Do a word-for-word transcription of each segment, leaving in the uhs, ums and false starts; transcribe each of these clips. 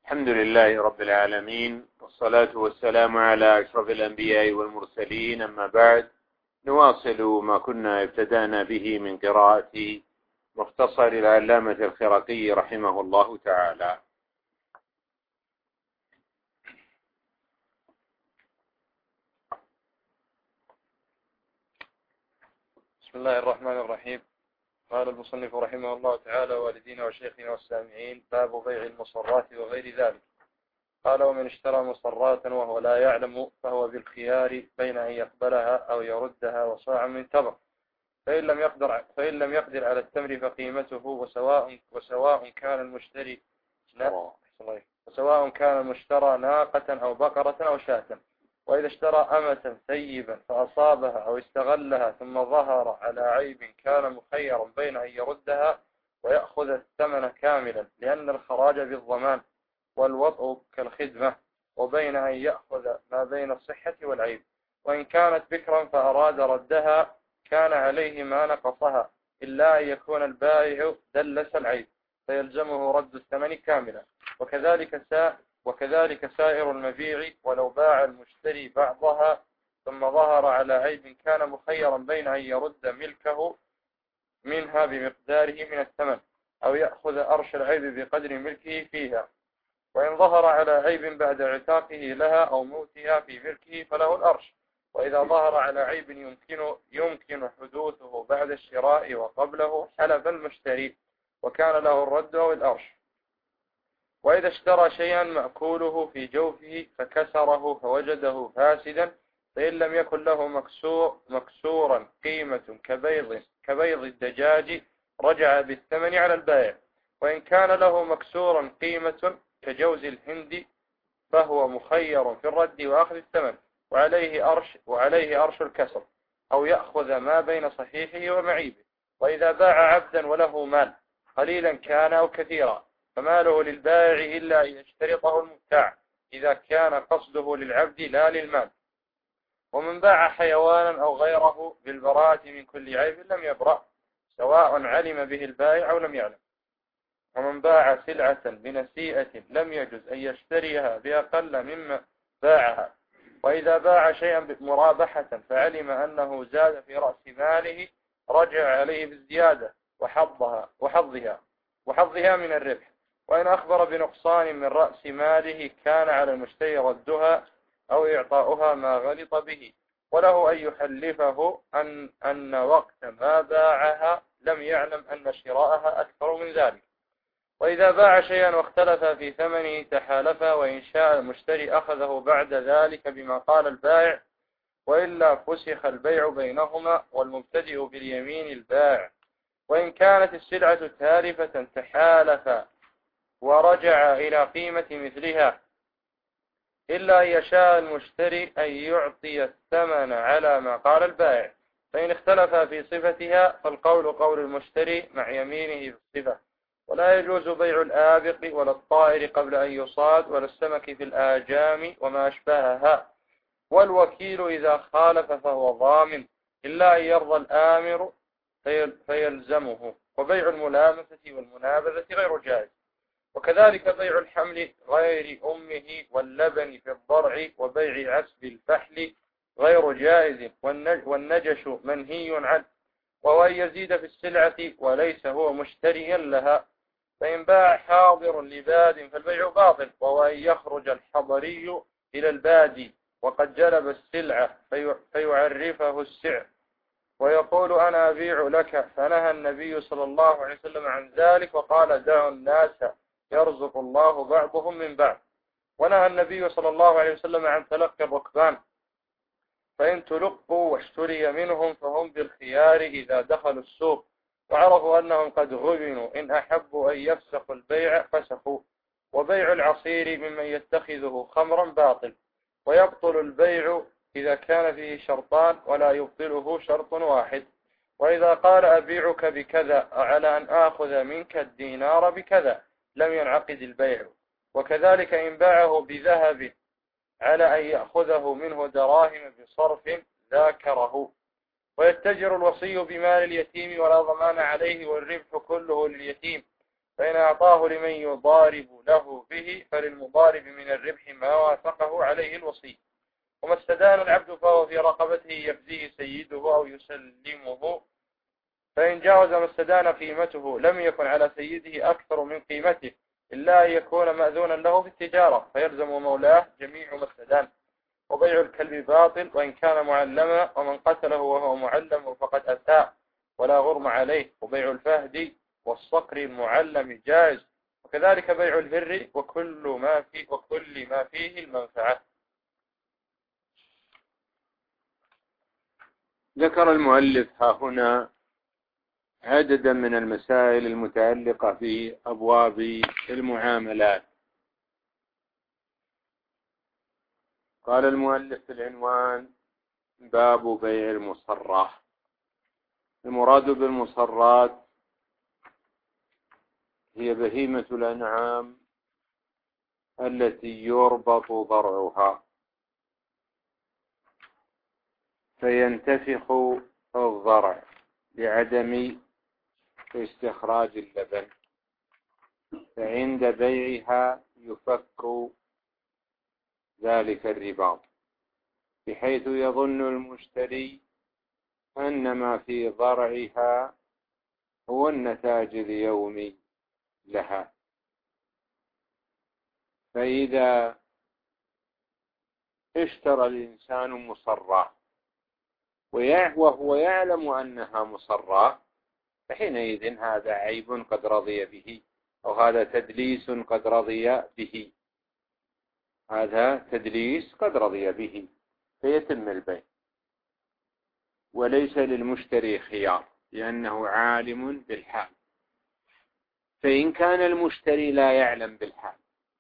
الحمد لله رب العالمين، والصلاة والسلام على أشرف الأنبياء والمرسلين، أما بعد. نواصل ما كنا ابتدأنا به من قراءة مختصر العلامة الخرقي رحمه الله تعالى. بسم الله الرحمن الرحيم. قال المصنف رحمه الله تعالى: والدينا وشيخنا والسامعين، باب بيع المصرات وغير ذلك. قال: ومن اشترى مصرات وهو لا يعلم فهو بالخيار بين أن يقبلها أو يردها وصاعا من تمر، فإن لم يقدر فإن لم يقدر على التمر فقيمته، وسواء وسواء كان المشتري وسواء كان المشترى ناقة أو بقرة أو شاة. وإذا اشترى أمة ثيبا فأصابها أو استغلها ثم ظهر على عيب كان مخيرا بين أن يردها ويأخذ الثمن كاملا، لأن الخراج بالضمان والوضع كالخدمة، وبين أن يأخذ ما بين الصحة والعيب. وإن كانت بكرا فأراد ردها كان عليه ما نقصها، إلا أن يكون البائع دلس العيب فيلزمه رد الثمن كاملا. وكذلك سا وكذلك سائر المبيع، ولو باع المشتري بعضها ثم ظهر على عيب كان مخيرا بين أن يرد ملكه منها بمقداره من الثمن، أو يأخذ أرش العيب بقدر ملكه فيها. وإن ظهر على عيب بعد اعتاقه لها أو موتها في ملكه فله الأرش. وإذا ظهر على عيب يمكن يمكن حدوثه بعد الشراء وقبله حلف المشتري وكان له الرد أو الأرش. وإذا اشترى شيئا مأكوله في جوفه فكسره فوجده فاسدا، فإن لم يكن له مكسور مكسورا قيمة كبيض كبيض الدجاج رجع بالثمن على البائع. وإن كان له مكسورا قيمة كجوز الهند فهو مخير في الرد وأخذ الثمن، وعليه أرش وعليه أرش الكسر، أو يأخذ ما بين صحيحه ومعيبه. وإذا باع عبدا وله مال قليلا كان أو كثيرا فماله للبائع إلا أن يشترطه المبتاع إذا كان قصده للعبد لا للمال. ومن باع حيوانا أو غيره بالبراءة من كل عيب لم يبرأ، سواء علم به البائع أو لم يعلم. ومن باع سلعة بنسيئة لم يجوز أن يشتريها بأقل مما باعها. وإذا باع شيئا مرابحة فعلم أنه زاد في رأس ماله رجع عليه بالزيادة وحظها وحظها وحظها من الربح. وإن أخبر بنقصان من رأس ماله كان على المشتري ردها أو إعطاؤها ما غلط به، وله أن يحلفه أن, أن وقت ما باعها لم يعلم أن شراءها أكثر من ذلك. وإذا باع شيئا واختلف في ثمنه تحالفا، وإن شاء المشتري أخذه بعد ذلك بما قال البائع، وإلا فسخ البيع بينهما والمبتدئ باليمين البائع. وإن كانت السلعة تالفة تحالفا ورجع إلى قيمة مثلها، إلا أن يشاء المشتري أن يعطي الثمن على ما قال البائع. فإن اختلف في صفتها فالقول قول المشتري مع يمينه في الصفة. ولا يجوز بيع الآبق ولا الطائر قبل أن يصاد، ولا السمك في الآجام وما أشبهها. والوكيل إذا خالف فهو ضامن، إلا أن يرضى الآمر فيلزمه. وبيع الملامسة والمنابذة غير جائز. وكذلك بيع الحمل غير أمه واللبن في الضرع، وبيع عسب الفحل غير جائز، والنجش منهي عنه. وهو أن يزيد في السلعة وليس هو مشتريا لها. فإن باع حاضر لباد فالبيع باطل، وهو أن يخرج الحضري إلى البادي وقد جلب السلعة فيعرفه السعر ويقول أنا أبيع لك، فنهى النبي صلى الله عليه وسلم عن ذلك وقال دعوا الناس يرزق الله بعضهم من بعض. ونهى النبي صلى الله عليه وسلم عن تلقي الركبان، فإن تلقوا واشتري منهم فهم بالخيار إذا دخلوا السوق وعرفوا أنهم قد غبنوا، إن أحبوا أن يفسخوا البيع فسخوا. وبيع العصير ممن يتخذه خمرا باطل، ويبطل البيع إذا كان فيه شرطان ولا يبطله شرط واحد. وإذا قال أبيعك بكذا على أن آخذ منك الدينار بكذا لم ينعقد البيع. وكذلك إن باعه بذهب على أن يأخذه منه دراهم بصرف ذاكره. ويتجر الوصي بمال اليتيم ولا ضمان عليه والربح كله لليتيم، فإن أعطاه لمن يضارب له به فللمضارب من الربح ما وافقه عليه الوصي. وما استدان العبد فهو في رقبته يفديه سيده أو يسلمه، فإن جاوز ما استدان قيمته لم يكن على سيده أكثر من قيمته إلا أن يكون مأذونا له في التجارة، فيلزم مولاه جميع ما استدان. وبيع الكلب باطل وإن كان معلما، ومن قتله وهو معلم فقد أساء ولا غرم عليه. وبيع الفهد والصقر المعلم جائز، وكذلك بيع الهر وكل ما في وكل ما فيه المنفعة. ذكر المؤلف ها هنا عددا من المسائل المتعلقة في أبواب المعاملات. قال المؤلف في العنوان: باب بيع المصرات. المراد بالمصرات هي بهيمة الأنعام التي يربط ضرعها فينتفخ الضرع لعدم استخراج اللبن، فعند بيعها يفك ذلك الرباط بحيث يظن المشتري أن ما في ضرعها هو النتاج اليومي لها. فإذا اشترى الإنسان مصرة وهو يعلم أنها مصرة، فحينئذ هذا عيب قد رضي به، أو هذا تدليس قد رضي به، هذا تدليس قد رضي به، فيتم البيع. وليس للمشتري خيار لأنه عالم بالحال. فإن كان المشتري لا يعلم بالحال،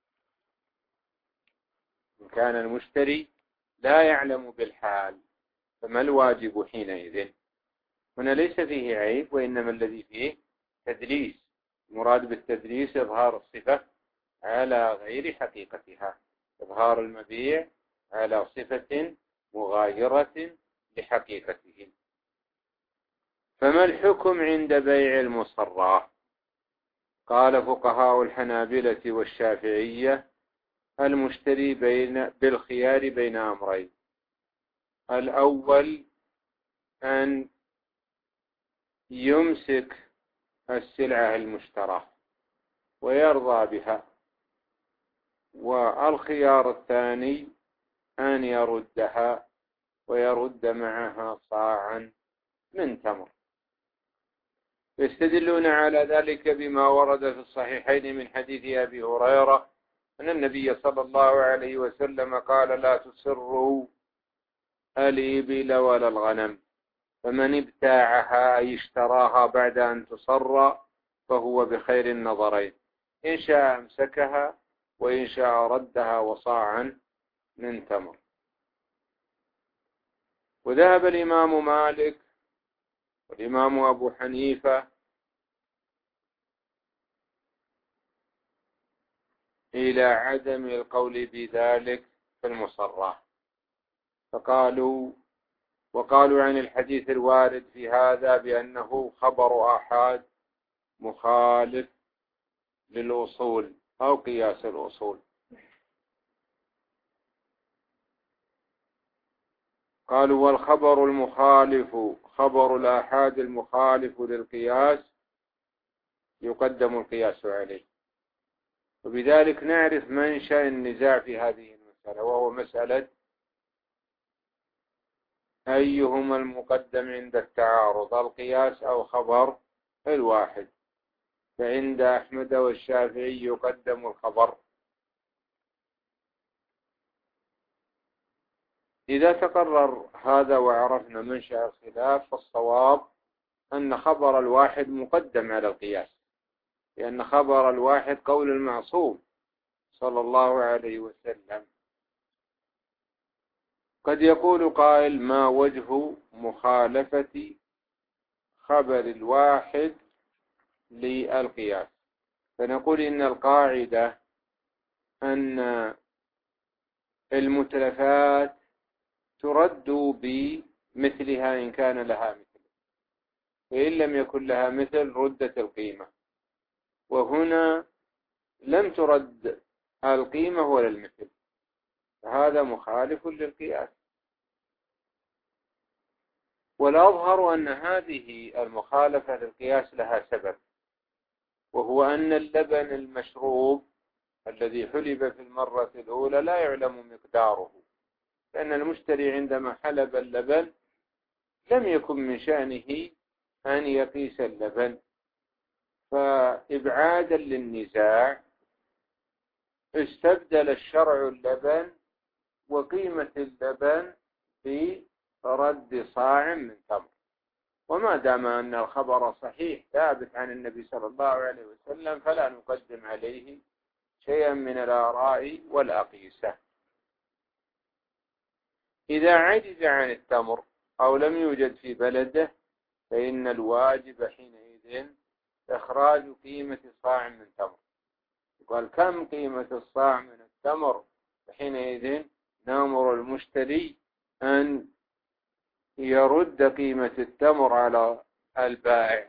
إن كان المشتري لا يعلم بالحال فما الواجب حينئذ؟ هنا ليس فيه عيب، وإنما الذي فيه تدليس. المراد بالتدليس إظهار الصفة على غير حقيقتها، إظهار المبيع على صفة مغايرة لحقيقته. فما الحكم عند بيع المصرة؟ قال فقهاء الحنابلة والشافعية: المشتري بين بالخيار بين أمرين: الأول أن يمسك السلعة المشترى ويرضى بها، والخيار الثاني أن يردها ويرد معها صاعا من تمر. يستدلون على ذلك بما ورد في الصحيحين من حديث أبي هريرة أن النبي صلى الله عليه وسلم قال: لا تسروا الإبل ولا الغنم، فمن ابتاعها أي اشتراها بعد أن تصر فهو بخير النظرين، إن شاء امسكها وإن شاء ردها وصاعا من تمر. وذهب الإمام مالك والإمام أبو حنيفة إلى عدم القول بذلك في المصرة، فقالوا وقالوا عن الحديث الوارد في هذا بأنه خبر آحاد مخالف للأصول أو قياس الأصول. قالوا: والخبر المخالف خبر الآحاد المخالف للقياس يقدم القياس عليه. وبذلك نعرف منشأ النزاع في هذه المسألة، وهو مسألة أيهما المقدم عند التعارض، القياس أو خبر الواحد. فعند أحمد والشافعي يقدم الخبر. إذا تقرر هذا وعرفنا منشأ الخلاف، فالصواب أن خبر الواحد مقدم على القياس، لأن خبر الواحد قول المعصوم صلى الله عليه وسلم. قد يقول قائل: ما وجه مخالفة خبر الواحد للقياس؟ فنقول إن القاعدة أن المتلفات ترد بمثلها إن كان لها مثل، وإن لم يكن لها مثل ردت القيمة. وهنا لم ترد القيمة ولا المثل، فهذا مخالف للقياس. والأظهر أن هذه المخالفة للقياس لها سبب، وهو أن اللبن المشروب الذي حلب في المرة الأولى لا يعلم مقداره، لأن المشتري عندما حلب اللبن لم يكن من شأنه أن يقيس اللبن، فإبعادا للنزاع استبدل الشرع اللبن وقيمة اللبن برد صاع من تمر. وما دام أن الخبر صحيح ثابت عن النبي صلى الله عليه وسلم فلا نقدم عليه شيئا من الآراء والأقيسة. إذا عجز عن التمر أو لم يوجد في بلده فإن الواجب حينئذ إخراج قيمة صاع من تمر. قال كم قيمة الصاع من التمر؟ فحينئذ نأمر المشتري أن يرد قيمة التمر على البائع.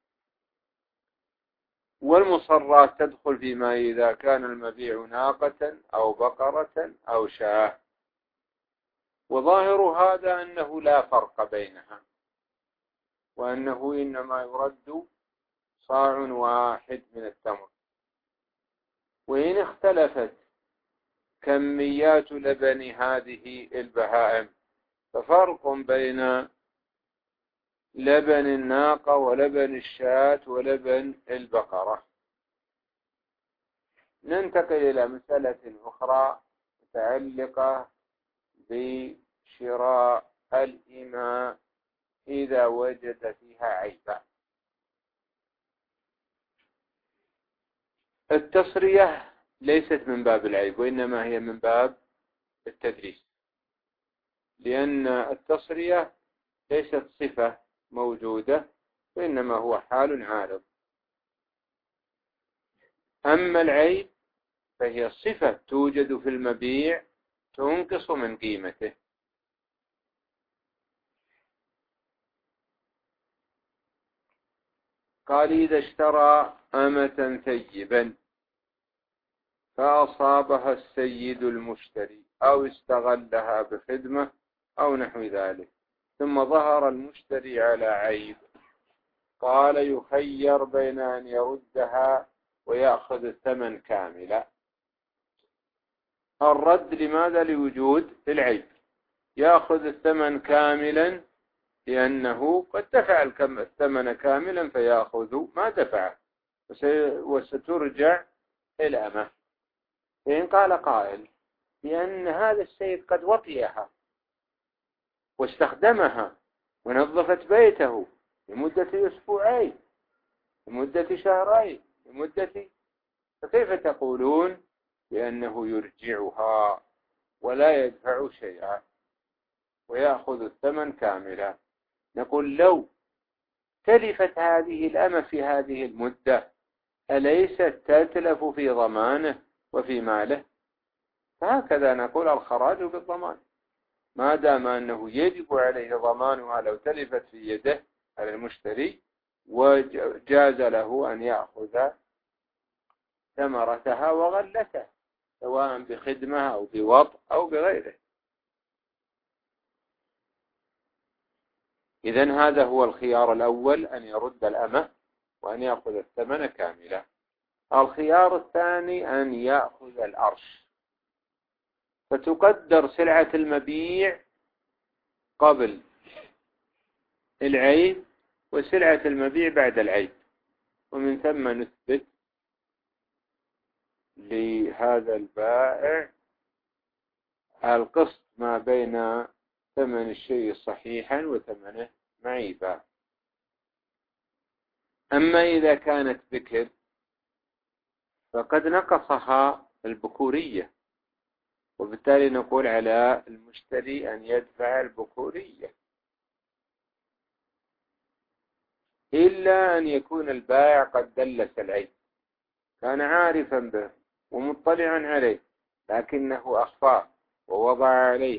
والمصرات تدخل فيما إذا كان المبيع ناقة أو بقرة أو شاة. وظاهر هذا أنه لا فرق بينها، وأنه إنما يرد صاع واحد من التمر. وإن اختلفت كميات لبن هذه البهائم ففرق بين لبن الناقة ولبن الشاة ولبن البقرة. ننتقل إلى مسألة أخرى متعلقة بشراء الإماء إذا وجد فيها عيبا. التصرية ليست من باب العيب، وإنما هي من باب التدريس، لأن التصرية ليست صفة موجودة، وإنما هو حال عارض. أما العيب فهي صفة توجد في المبيع تنقص من قيمته. قال إذا اشترى أمة ثيبا فأصابها السيد المشتري أو استغلها بخدمة أو نحو ذلك، ثم ظهر المشتري على عيب، قال يخير بين أن يردها ويأخذ الثمن كاملا. الرد لماذا؟ لوجود العيب. يأخذ الثمن كاملا لأنه قد دفع الثمن كاملا فيأخذ ما دفعه وسترجع الأمة. فإن قال قائل بأن هذا السيد قد وطئها واستخدمها ونظفت بيته لمدة أسبوعين لمدة شهرين لمدة، فكيف تقولون بأنه يرجعها ولا يدفع شيئا ويأخذ الثمن كاملا؟ نقول لو تلفت هذه الأمة في هذه المدة أليست تتلف في ضمانه وفي ماله؟ فهكذا نقول الخراج بالضمان، ما دام أنه يجب عليه ضمانها لو تلفت في يده على المشتري، وجاز له أن يأخذ ثمرتها وغلته سواء بخدمة أو بوطء أو بغيره. إذن هذا هو الخيار الأول، أن يرد الأمة وأن يأخذ الثمن كاملا. الخيار الثاني أن يأخذ الأرش، فتقدر سلعة المبيع قبل العيب وسلعة المبيع بعد العيب، ومن ثم نثبت لهذا البائع القسط ما بين ثمن الشيء صحيحا وثمنه معيبا. أما إذا كانت بكر فقد نقصها البكورية، وبالتالي نقول على المشتري أن يدفع البكورية، إلا أن يكون البائع قد دلس العيب، كان عارفا به ومطلعا عليه لكنه أخفاه ووضع عليه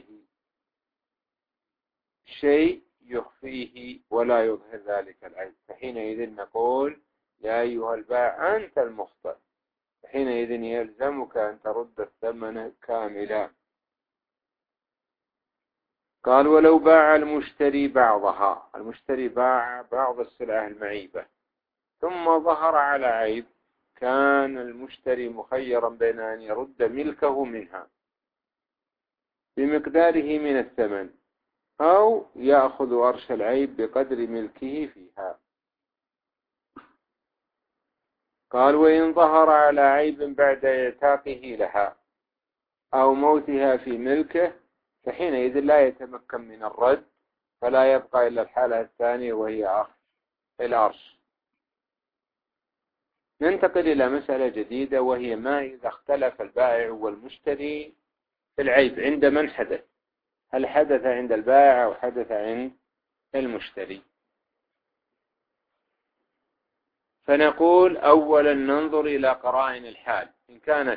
شيء يخفيه ولا يظهر ذلك العيب، فحينئذ نقول يا أيها البائع أنت المخطئ، حينئذ يلزمك أن ترد الثمن كاملا. قال ولو باع المشتري بعضها، المشتري باع بعض السلعة المعيبة ثم ظهر على عيب، كان المشتري مخيرا بين أن يرد ملكه منها بمقداره من الثمن أو يأخذ أرش العيب بقدر ملكه فيها. قال وإن ظهر على عيب بعد إعتاقه لها أو موتها في ملكه فحينئذ لا يتمكن من الرد، فلا يبقى إلا الحالة الثانية وهي أخذ الأرش. ننتقل إلى مسألة جديدة، وهي ما إذا اختلف البائع والمشتري في العيب عند من حدث، هل حدث عند البائع أو حدث عند المشتري؟ فنقول أولا ننظر إلى قرائن الحال، إن كانت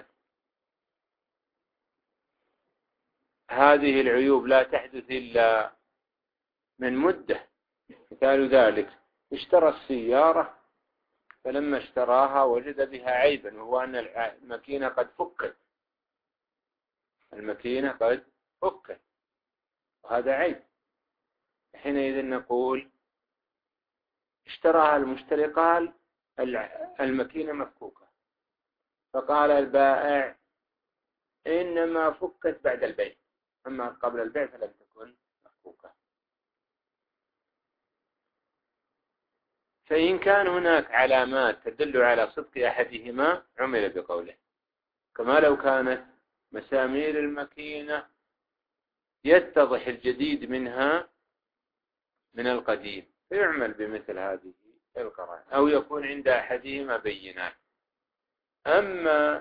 هذه العيوب لا تحدث إلا من مدة، مثال ذلك اشترى السيارة فلما اشتراها وجد بها عيبا، وهو أن الماكينة قد فكت، الماكينة قد فكت وهذا عيب، حينئذ نقول اشتراها المشتري قال الماكينة مفكوكة، فقال البائع إنما فكت بعد البيع، أما قبل البيع فلم تكن مفكوكة. فإن كان هناك علامات تدل على صدق أحدهما عمل بقوله، كما لو كانت مسامير الماكينة يتضح الجديد منها من القديم فيعمل بمثل هذه القرائن، أو يكون عند أحدهما بينات. أما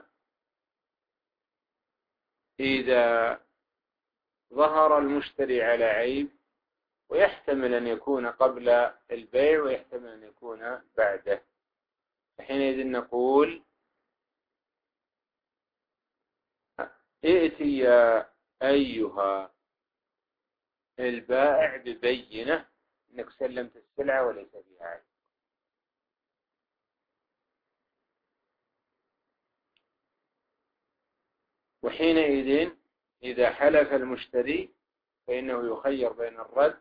إذا ظهر المشتري على عيب ويحتمل أن يكون قبل البيع ويحتمل أن يكون بعده، حينئذ نقول ائتي يا أيها البائع ببينة أنك سلمت السلعة وليس فيها عيب. وحينئذ إذا حلف المشتري فإنه يخير بين الرد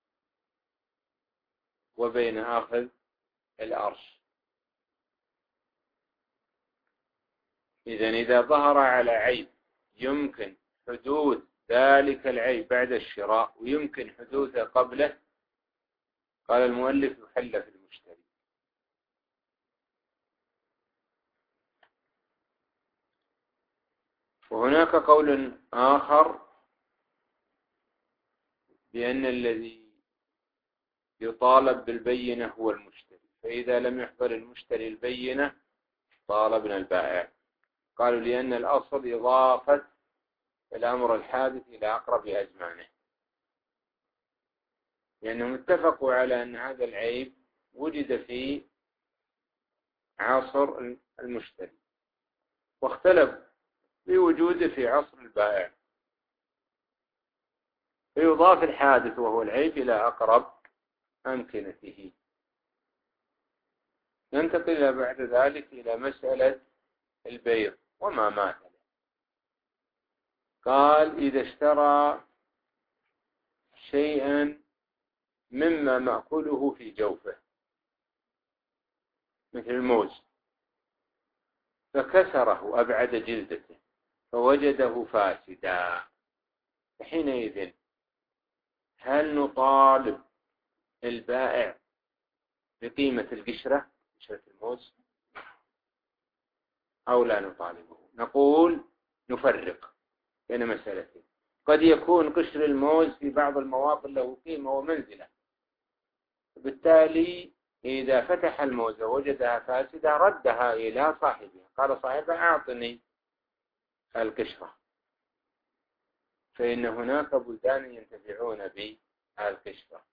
وبين أخذ الأرش. إذن إذا ظهر على عيب يمكن حدوث ذلك العيب بعد الشراء ويمكن حدوثه قبله، قال المؤلف يحلف المشتري. وهناك قول آخر بأن الذي يطالب بالبينة هو المشتري، فإذا لم يحضر المشتري البينة طالبنا البائع. قالوا لأن الأصل إضافة الأمر الحادث إلى أقرب أزمانه، لأنهم اتفقوا على أن هذا العيب وجد في عصر المشتري واختلف بوجوده في عصر البائع، فيضاف الحادث وهو العيب إلى أقرب أمكنته. ننتقل بعد ذلك إلى مسألة البيع وما مات له. قال إذا اشترى شيئا مما مأكله في جوفه مثل الموز فكسره أبعد جلدته فوجده فاسدا، فحينئذ هل نطالب البائع بقيمة القشرة، قشرة الموز، أو لا نطالبه؟ نقول نفرق بين مسألتين. قد يكون قشر الموز في بعض المواطن له قيمة ومنزلة، بالتالي إذا فتح الموز ووجدها فاسدة ردها إلى صاحبها، قال صاحبها أعطني القشرة، فإن هناك بلدان ينتفعون بالقشرة.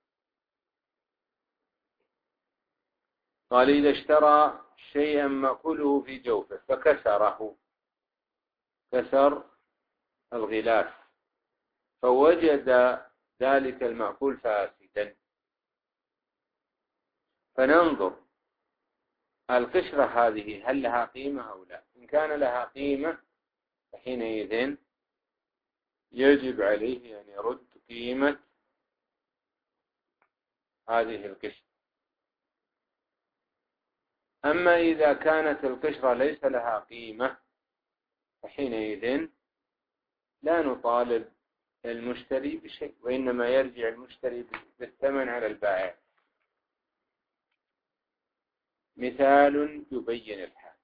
قال إذا اشترى شيئا مأكله في جوفه فكسره، كسر الغلاف فوجد ذلك المأكول فاسدا، فننظر القشرة هذه هل لها قيمة أو لا؟ إن كان لها قيمة فحينئذ يجب عليه أن يرد قيمة هذه القشرة. أما إذا كانت القشرة ليس لها قيمة فحينئذ لا نطالب المشتري بشيء، وإنما يرجع المشتري بالثمن على البائع. مثال يبين الحال: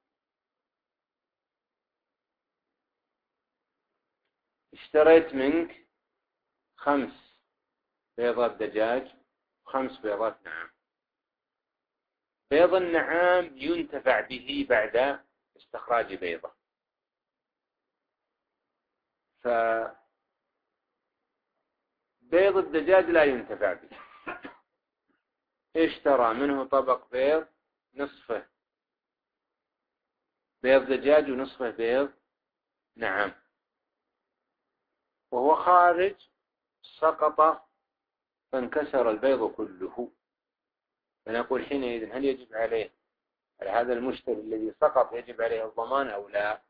اشتريت منك خمس بيضات دجاج وخمس بيضات نعام. بيض النعام ينتفع به بعد استخراج بيضة، فبيض الدجاج لا ينتفع به. اشترى منه طبق بيض، نصفه بيض دجاج ونصفه بيض نعام، وهو خارج سقط فانكسر البيض كله. فنقول حينئذ هل يجب عليه، على هذا المشتري الذي سقط، يجب عليه الضمان أو لا؟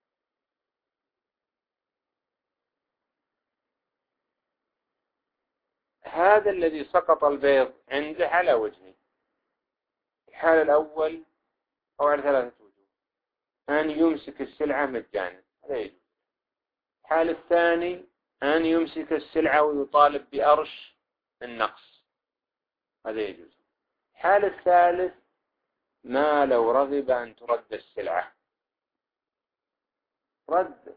هذا الذي سقط البيض عنده على وجهين: الحال الأول أو على ثلاثة وجوه: أن يمسك السلعة مجانا، هذا يجوز. الحال الثاني أن يمسك السلعة ويطالب بأرش النقص، هذا يجوز. الحال الثالث ما لو رغب أن ترد السلعة، رد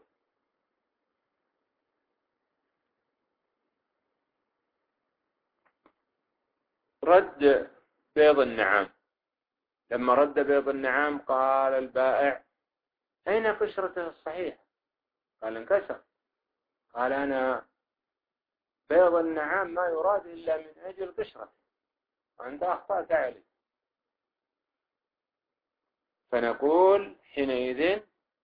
رد بيض النعام. لما رد بيض النعام قال البائع: أين قشرته الصحيحة؟ قال: انكسر. قال: أنا بيض النعام ما يراد إلا من أجل قشرته، وأنت أخطأت عليه. فنقول حينئذ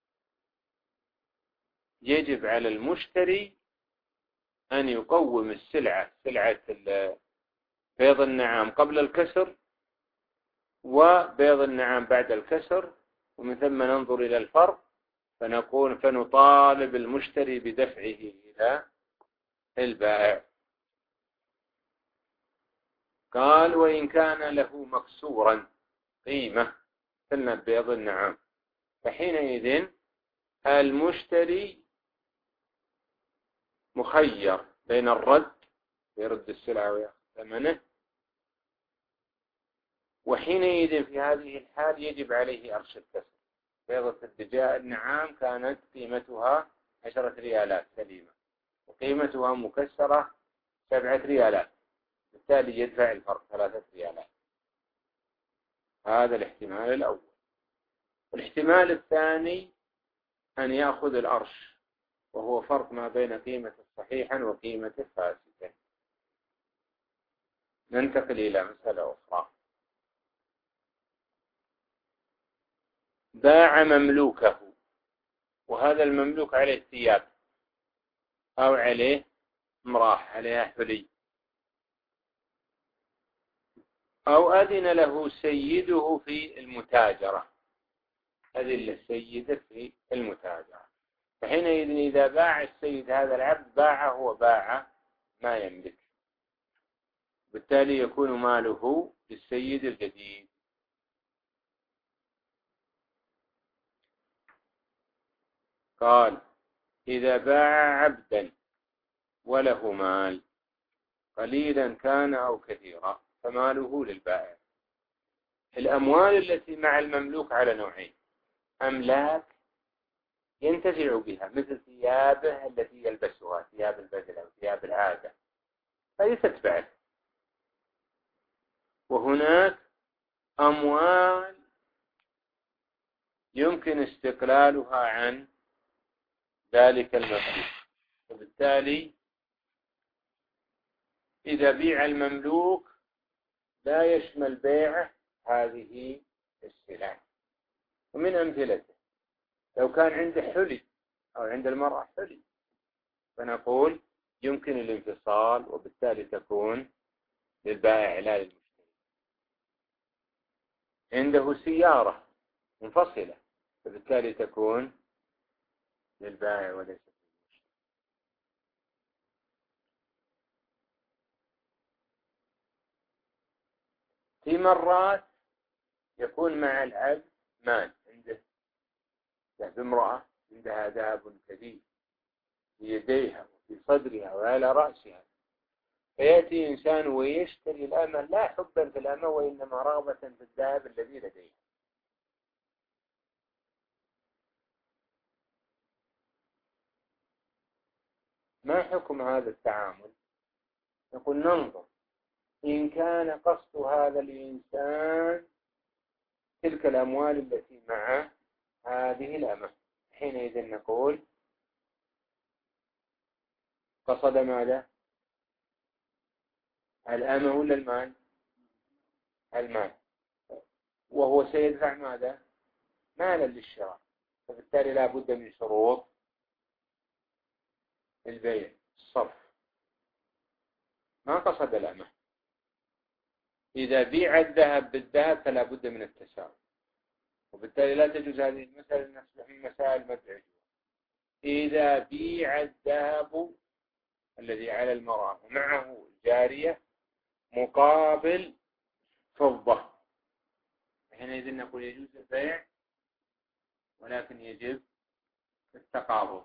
يجب على المشتري أن يقوم السلعة، سلعة بيض النعام قبل الكسر وبيض النعام بعد الكسر، ومن ثم ننظر إلى الفرق، فنقول فنطالب المشتري بدفعه إلى البائع. قال: وإن كان له مكسورا قيمة مثل بيض النعام، فحينئذ المشتري مخير بين الرد، يرد السلعة ويأخذ ثمنه، وحينئذ في هذه الحال يجب عليه أرش الكسر. بيضة الدجاج النعام كانت قيمتها عشرة ريالات سليمة، وقيمتها مكسرة سبعة ريالات، بالتالي يدفع الفرق ثلاثة ريالات. هذا الاحتمال الأول. والاحتمال الثاني أن يأخذ الأرش، وهو فرق ما بين قيمة الصحيحا وقيمة الفاسدة. ننتقل إلى مسألة أخرى: باع مملوكه، وهذا المملوك عليه ثياب أو عليه مراح، عليها حلي، أو أذن له سيده في المتاجرة، أذن للسيد في المتاجرة. فحينئذ إذا باع السيد هذا العبد باعه وباع ما يملك، بالتالي يكون ماله للسيد الجديد. قال: إذا باع عبدا وله مال قليلا كان أو كثيرا فماله للبائع. الأموال التي مع المملوك على نوعين: أملاك ينتفع بها مثل ثيابه التي يلبسها، ثياب البدل أو ثياب العادة، هذه تتبعه. وهناك أموال يمكن استقلالها عن ذلك المملوك، وبالتالي إذا بيع المملوك لا يشمل بيعه هذه السلع. ومن أمثلته لو كان عنده حلي أو عند المرأة حلي، فنقول يمكن الانفصال، وبالتالي تكون للبائع لا للمشتري. عنده سيارة منفصلة، فبالتالي تكون للبائع وليس للمشتري. في مرات يكون مع العبد مال، عنده ذهب، امرأة عندها ذهب كثير في يديها وفي صدرها وعلى رأسها، فيأتي إنسان ويشتري الأمة لا حبا في الأمة وإنما رغبة في الذهب الذي لديه. ما حكم هذا التعامل؟ نقول ننظر، إن كان قصد هذا الإنسان تلك الأموال التي مع هذه الأمة، حينئذ نقول قصد ماذا؟ الأمة ولا المال؟ المال، وهو سيدفع ماذا؟ مالا للشراء، فبالتالي لا بد من شروط البيع الصرف. ما قصد الأمة، إذا بيع الذهب بالذهب فلا بد من التساوي، وبالتالي لا تجوز هذه المسألة نصبح من مسائل مدعية. إذا بيع الذهب الذي على المرأة ومعه جارية مقابل فضة، حينئذ نقول يجوز البيع، ولكن يجب التقابض.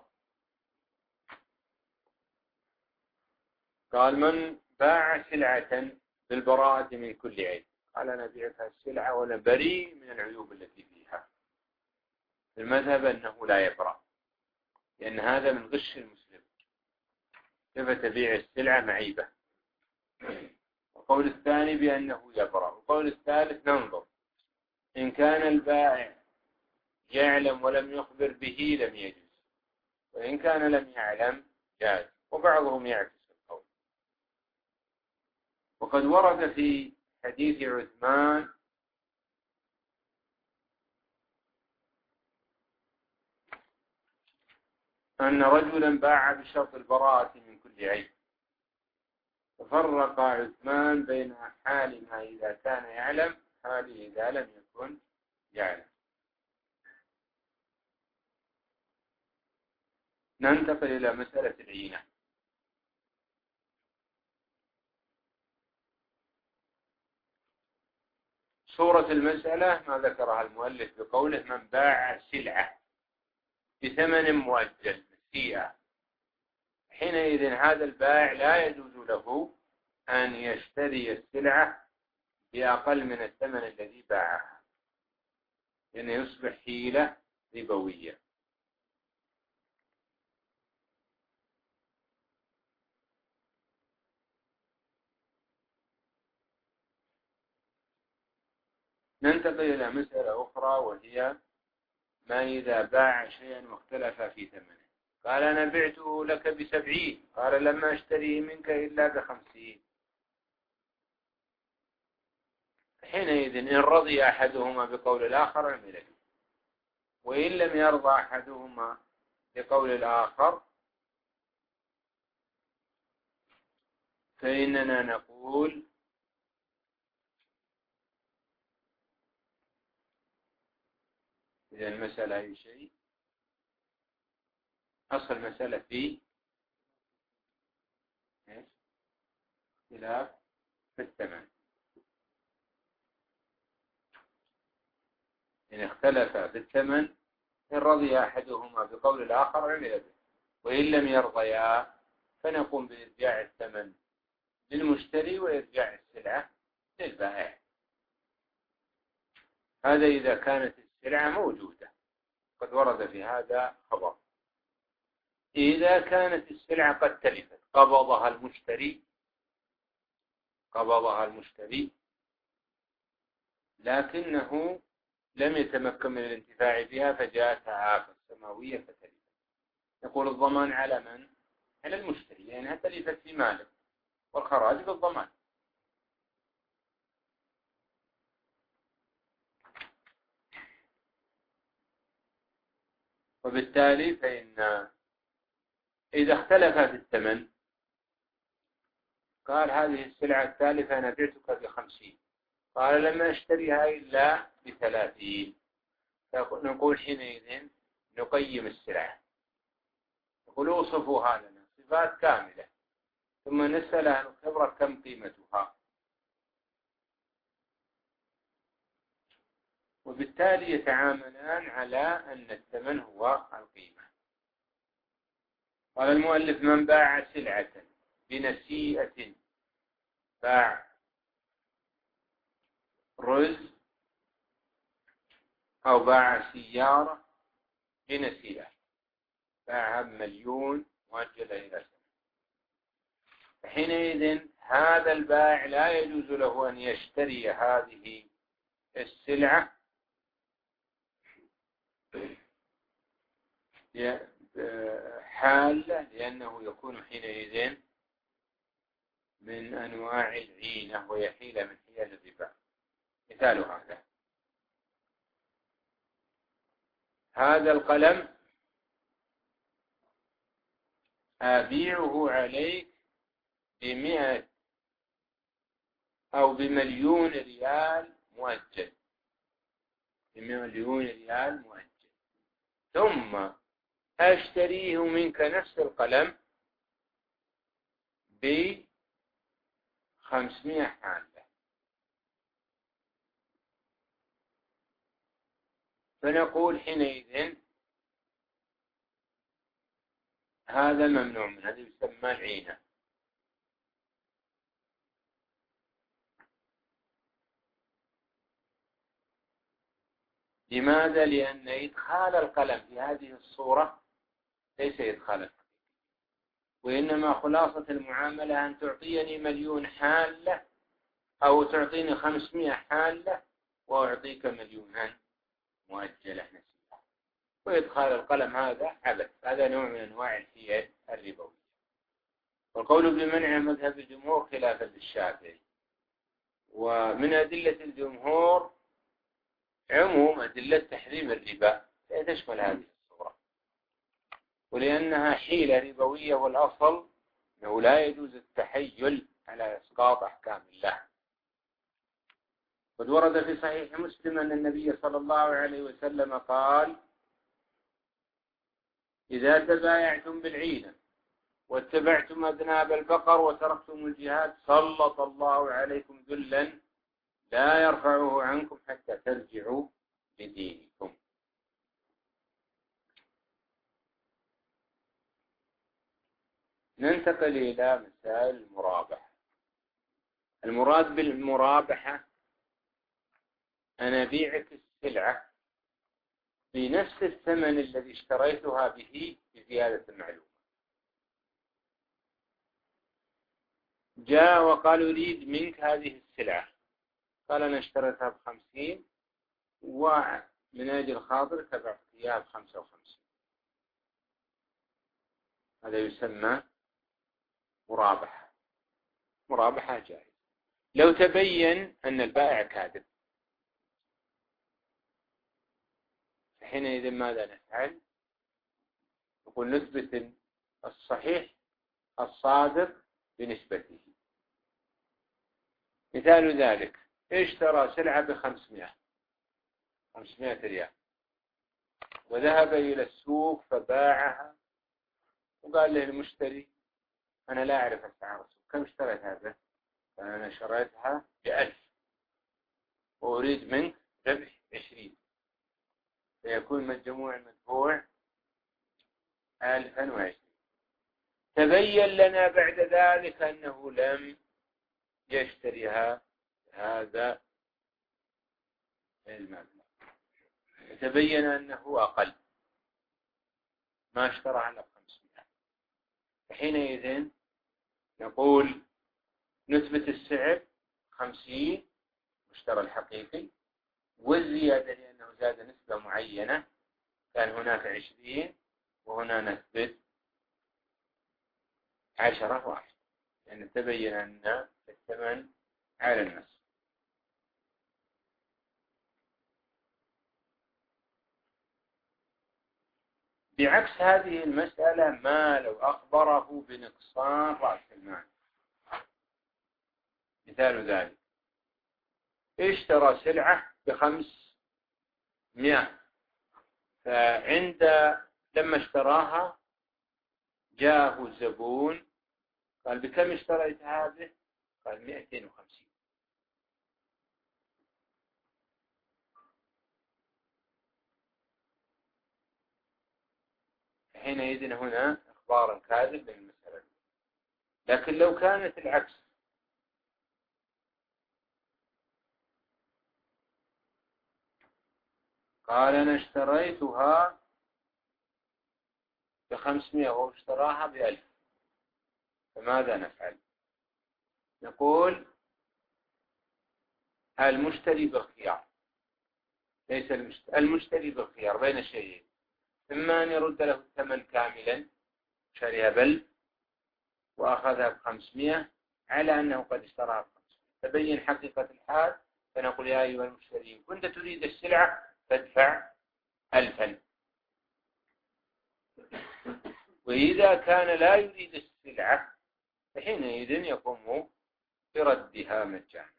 قال من باع سلعة بالبراءة من كل عيب، قال أنا أبيعك السلعة وأنا بريء من العيوب التي فيها. المذهب أنه لا يبرأ، لأن هذا من غش المسلم، كيف تبيع السلعة معيبة. وقول الثاني بأنه يبرأ. وقول الثالث ننظر، إن كان البائع يعلم ولم يخبر به لم يجوز، وإن كان لم يعلم جاز، وبعضهم يعكس القول. وقد ورد في حديث عثمان أن رجلا باع بشرط البراءة من كل عيب، ففرق عثمان بين حال ما إذا كان يعلم حاله إذا لم يكن يعلم. ننتقل إلى مسألة العينة. صورة المسألة ما ذكرها المؤلف بقوله من باع سلعة بثمن مؤجل مسيئة، حينئذ هذا البائع لا يجوز له أن يشتري السلعة بأقل من الثمن الذي باعها، لأنه يصبح حيلة ربوية. ننتقل إلى مسألة أخرى، وهي ما إذا باع شيئا واختلف في ثمنه. قال أنا بعته لك بسبعين، قال لما أشتريه منك إلا بخمسين. حينئذ إن رضي أحدهما بقول الآخر عمل به، وإن لم يرضى أحدهما بقول الآخر فإننا نقول إذا المسألة أي شيء، أصل المسألة في اختلاف في الثمن. إن اختلف في الثمن، إن رضي أحدهما بقول الآخر عمل به، وإن لم يرضيا فنقوم بإرجاع الثمن للمشتري وإرجاع السلعة للبائع. هذا إذا كانت السلعة موجودة، قد ورد في هذا خبر. إذا كانت السلعة قد تلفت قبضها المشتري قبضها المشتري لكنه لم يتمكن من الانتفاع بها، فجاءتها آفة سماوية فتلفت، يقول الضمان على من؟ على المشتري، لأنها تلفت في ماله، والخراج بالضمان. وبالتالي فإن إذا اختلف في الثمن، قال هذه السلعة الثالثة أنا بعتك بخمسين، قال لما أشتريها إلا بثلاثين. نقول حينئذ نقيم السلعة، نقول اوصفوها لنا صفات كاملة، ثم نسأل عن الخبرة كم قيمتها، وبالتالي يتعاملان على أن الثمن هو القيمة. قال المؤلف: من باع سلعة بنسيئة، باع رز أو باع سيارة بنسيئة، باعها بمليون مؤجلة إلى سنة، حينئذ هذا البائع لا يجوز له أن يشتري هذه السلعة حالة، لأنه يكون حينئذ من أنواع العينة وهي حيلة من حيل الربا. مثال هذا: هذا القلم أبيعه عليك بمئة أو بمليون ريال مؤجل، بمليون ريال مؤجل، ثم أشتريه منك نفس القلم بخمسمائة حالة، فنقول حينئذ هذا ممنوع من هذا، يسمى العينة. لماذا؟ لأن إدخال القلم في هذه الصورة ليس إدخالا، وإنما خلاصة المعاملة أن تعطيني مليون حالة أو تعطيني خمسمائة حالة وأعطيك مليونا مؤجلة نسيئة، وإدخال القلم هذا عبث، هذا نوع من أنواع الحيل الربوية. والقول بمنع مذهب الجمهور خلافا للشافعي. ومن أدلة الجمهور عموم أدلة تحريم الربا تشمل هذه الصورة، ولأنها حيلة ربوية، والأصل أنه لا يجوز التحيل على إسقاط أحكام الله. قد ورد في صحيح مسلم أن النبي صلى الله عليه وسلم قال: إذا تبايعتم بالعينة واتبعتم أذناب البقر وتركتم الجهاد سلط الله عليكم ذلا لا يرفعه عنكم حتى ترجعوا لدينكم. ننتقل إلى مسائل المرابحة. المراد بالمرابحة أن أبيعك السلعة بنفس الثمن الذي اشتريتها به بزيادة المعلومة. جاء وقال: أريد منك هذه السلعة. قال: أنا اشتريتها بخمسين ومن أجل خاطرك بعت إياها بخمسة وخمسين. هذا يسمى مرابحة. مرابحة جائزة لو تبين أن البائع كاذب، حينئذ ماذا نفعل؟ نقول نثبت الصحيح الصادق بنسبته. مثال ذلك: اشترى سلعة بخمسمائة خمسمائة ريال، وذهب إلى السوق فباعها، وقال له المشتري: أنا لا أعرف أسعار السوق، كم اشتريت هذا؟ فأنا شريتها بألف وأريد منك ربح عشرين، فيكون مجموع المدفوع ألفا وعشرين. تبين لنا بعد ذلك أنه لم يشتريها هذا المبلغ، تبين أنه أقل، ما اشترى على خمسمائة. حينئذ نقول نثبت السعر خمسين مشترى الحقيقي، والزيادة لأنه زاد نسبة معينة، كان هناك عشرين وهنا نثبت عشرة واحد، لأن يعني تبين أن الثمن على النصف. بعكس هذه المسألة ما لو أخبره بنقصان رأس المال. مثال ذلك: اشترى سلعة بخمس مئة، فعند لما اشتراها جاءه الزبون قال بكم اشتريت هذه؟ قال مئتين وخمسين. حينئذ هنا إخبار كاذب للمسألة. لكن لو كانت العكس، قال أنا اشتريتها بخمسمائة واشتراها بألف، فماذا نفعل؟ نقول المشتري بالخيار، ليس المشتري, المشتري بالخيار بين شيئين، إما أن يرد له الثمن كاملا، شريها بل وأخذها بخمسمائة على أنه قد اشتراها بخمسمائة، تبين حقيقة الحال، فنقول يا أيها المشتري كنت تريد السلعة فادفع ألفا. وإذا كان لا يريد السلعة فحينئذ يقوم بردها مجانا.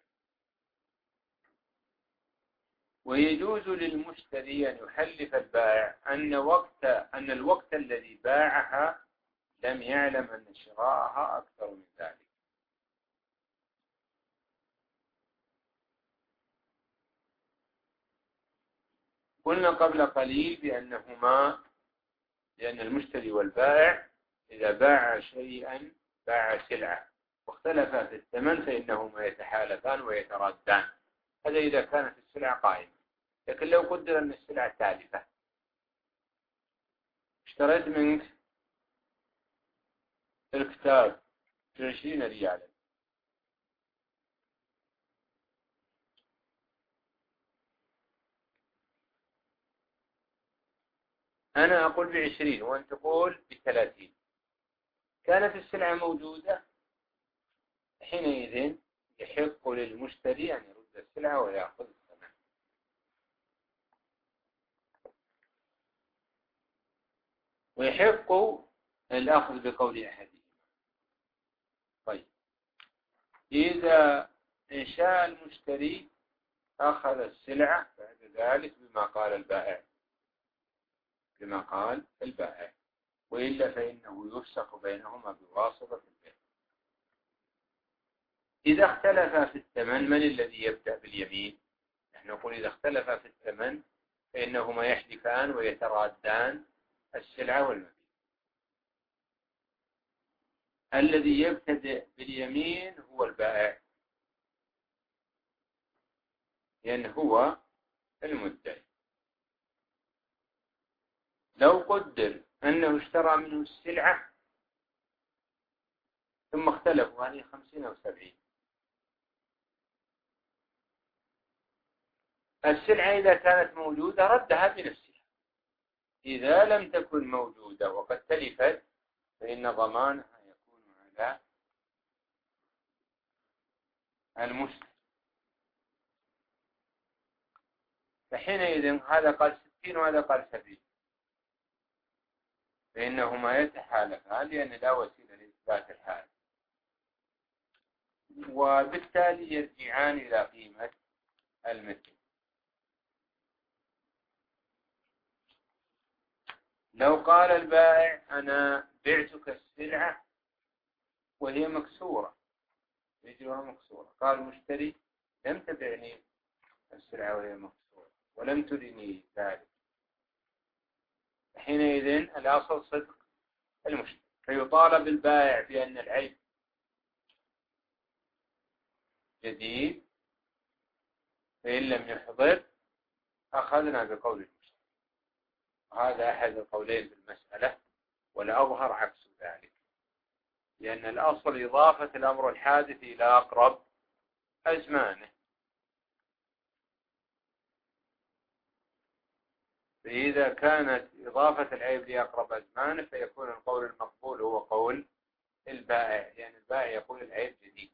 ويجوز للمشتري أن يحلف البائع أن وقت أن الوقت الذي باعها لم يعلم أن شراءها أكثر من ذلك. قلنا قبل قليل بأنهما لأن المشتري والبائع إذا باع شيئا باع سلعة واختلفا في الثمن فإنهما يتحالفان ويترادان، هذا إذا كانت السلعة قائمة. لكن لو قدر أن السلعة تالفة، اشتريت منك الكتاب بعشرين ريالا، أنا أقول بعشرين وأنت تقول بثلاثين، كانت السلعة موجودة، حينئذ يحق للمشتري أن يرد السلعة ويأخذ الثمن. ويحق الأخذ بقول أحدهما. طيب، إذا إنشاء المشتري أخذ السلعة بعد ذلك بما قال البائع بما قال البائع، وإلا فإنه يفسخ بينهما بواسطة البيع. إذا اختلف في الثمن من الذي يبدأ باليمين؟ نحن نقول إذا اختلف في الثمن فإنهما يحلفان ويترادان السلعة والمبيع. الذي يبتدئ باليمين هو البائع، لأن هو المدعي. لو قدر أنه اشترى منه السلعة ثم اختلفوا هذه خمسين أو سبعين، السلعة إذا كانت موجودة ردها بنفسها، إذا لم تكن موجودة وقد تلفت فإن ضمانها يكون على المشتري. فحينئذ هذا قال ستين وهذا قال سبعين، فإنهما يتحالفان لأن لا وسيلة لإثبات الحال، وبالتالي يرجعان إلى قيمة المثل. لو قال البائع أنا بعتك السلعة وهي مكسورة، رجلها مكسورة، قال المشتري لم تبعني السلعة وهي مكسورة ولم ترني ذلك، حينئذ الأصل صدق المشتري، فيطالب البائع بأن العيب جديد، فإن لم يحضر أخذنا بقول المشتري. هذا أحد القولين في المسألة، والأظهر عكس ذلك، لأن الأصل إضافة الأمر الحادث إلى أقرب أزمانه، فإذا كانت إضافة العيب لأقرب أزمانه فيكون القول المقبول هو قول البائع، لأن يعني البائع يقول العيب جديد.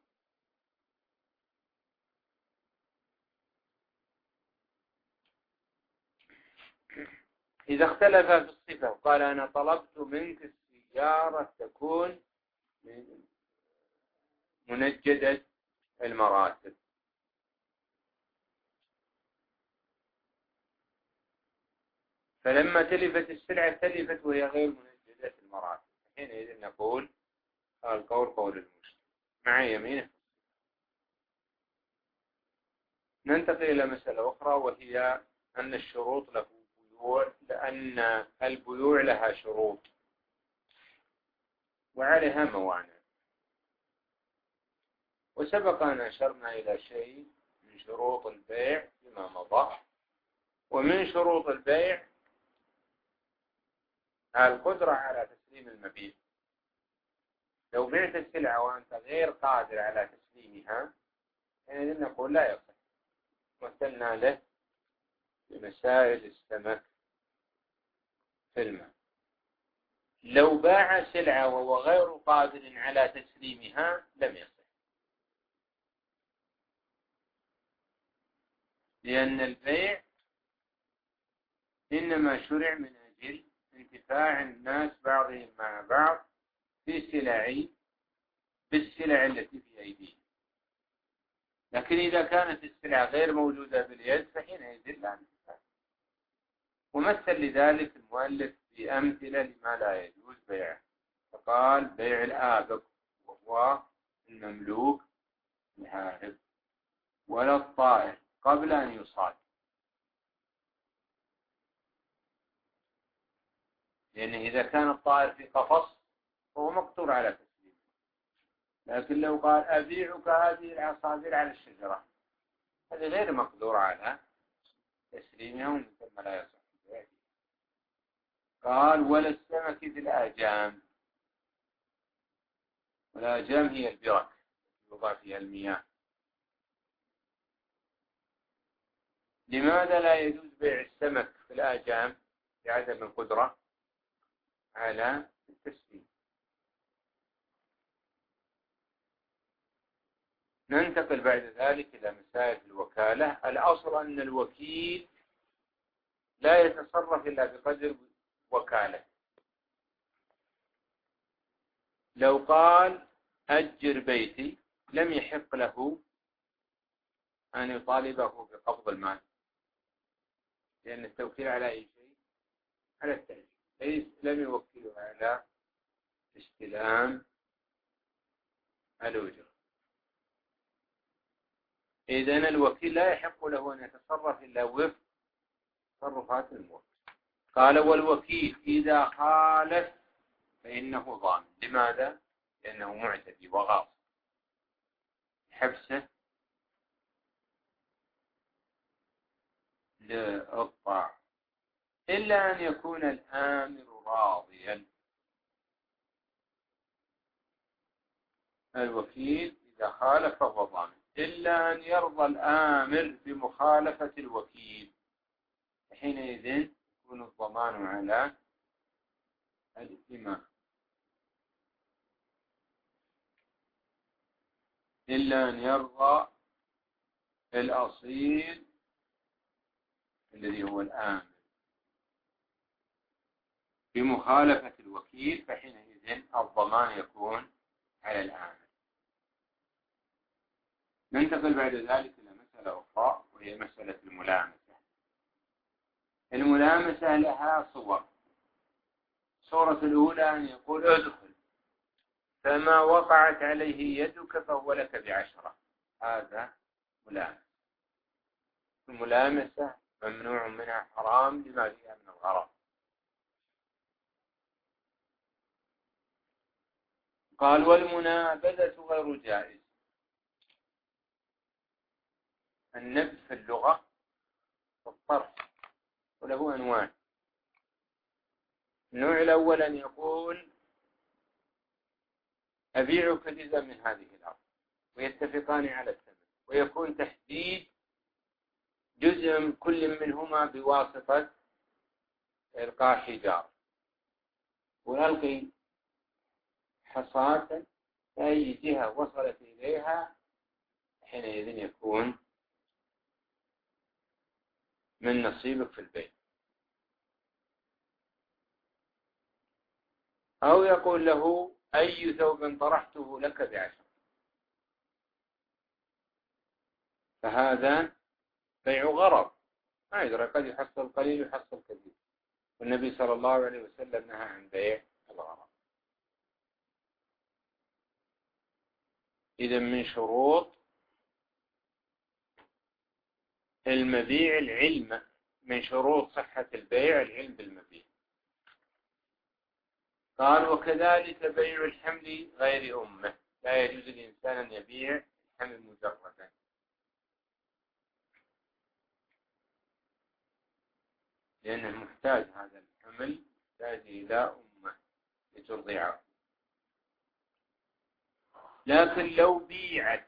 إذا اختلف في الصفة وقال أنا طلبت منك السيارة تكون منجدة المراتب، فلما تلفت السلعة تلفت وهي غير منجدة المراتب، حينئذ نقول القول قول المشتري مع يمينه. ننتقل إلى مسألة أخرى، وهي أن الشروط له بيوع، لأن البيوع لها شروط وعليها موانع. وسبق أن أشرنا إلى شيء من شروط البيع فيما مضى. ومن شروط البيع القدرة على تسليم المبيع. لو بعت السلعة وأنت غير قادر على تسليمها يعني نقول لا يصح. مثلنا له بمسائل السمك في الماء. لو باع سلعة وهو غير قادر على تسليمها لم يصح، لأن البيع إنما شرع من أجل انتفاع الناس بعضهم مع بعض في سلع بالسلع التي في أيديهم. لكن إذا كانت السلعة غير موجودة باليد فحينئذ لا انتفاع. ومثل لذلك المؤلف بأمثلة لما لا يجوز بيعه، فقال بيع الآبق وهو المملوك الهارب، ولا الطائر قبل أن يصاد، لأنه إذا كان الطائر في قفص فهو مقدور على تسليمه. لكن لو قال أبيعك هذه العصافير على الشجرة هذا غير مقدور على تسليمها، ومن ثم لا يصح بيعه. قال ولا السمك في الآجام، والآجام هي البرك يوضع فيها المياه. لماذا لا يجوز بيع السمك في الآجام؟ لعدم القدرة على التسليم. ننتقل بعد ذلك إلى مسائل الوكالة. الأصل أن الوكيل لا يتصرف إلا بقدر وكالة. لو قال أجر بيتي لم يحق له أن يطالبه بقبض المال، لأن التوكيل على أي شيء؟ على التأجير، ليس لم يوكله على استلام الأجرة. إذن الوكيل لا يحق له أن يتصرف إلا وفق تصرفات الموكل. قال والوكيل إذا خالف فإنه ضامن. لماذا؟ لأنه معتدي وغاصب، حبسه للطاعة، إلا أن يكون الآمر راضيا. الوكيل إذا خالف فهو ضامن، إلا أن يرضى الآمر بمخالفة الوكيل، حينئذ يكون الضمان على الإمام. إلا أن يرضى الأصيل الذي هو الآمر بمخالفة الوكيل، فحينئذ الضمان يكون على الآمر. ننتقل بعد ذلك إلى مسألة أخرى، وهي مسألة الملامسة. الملامسة لها صور. الصورة الأولى أن يقول ادخل فما وقعت عليه يدك فهو لك بعشرة، هذا ملامسة. الملامسة ممنوع منها حرام لما فيها من الغرض. قال والمنابذة غير جائز. النبذ في اللغة والطرف وله أنواع. النوع الأول أن يقول أبيعك جزءا من هذه الأرض ويتفقان على الثمن، ويكون تحديد جزء كل منهما بواسطة إلقاء حجار، وألقي حصاة أي جهة وصلت إليها حينئذ يكون من نصيبك في البيت. أو يقول له أي ثوب طرحته لك بعشر، فهذا بيع غرض، ما يدري قد يحصل قليل يحصل كثير. والنبي صلى الله عليه وسلم نهى عن بيع الغرض. إذا من شروط المبيع العلم، من شروط صحة البيع العلم بالمبيع. قال وكذلك بيع الحمل غير أمه، لا يجوز الإنسان أن يبيع الحمل مجردا، لأنه محتاج، هذا الحمل محتاج إلى أمه لترضعه. لكن لو بيعت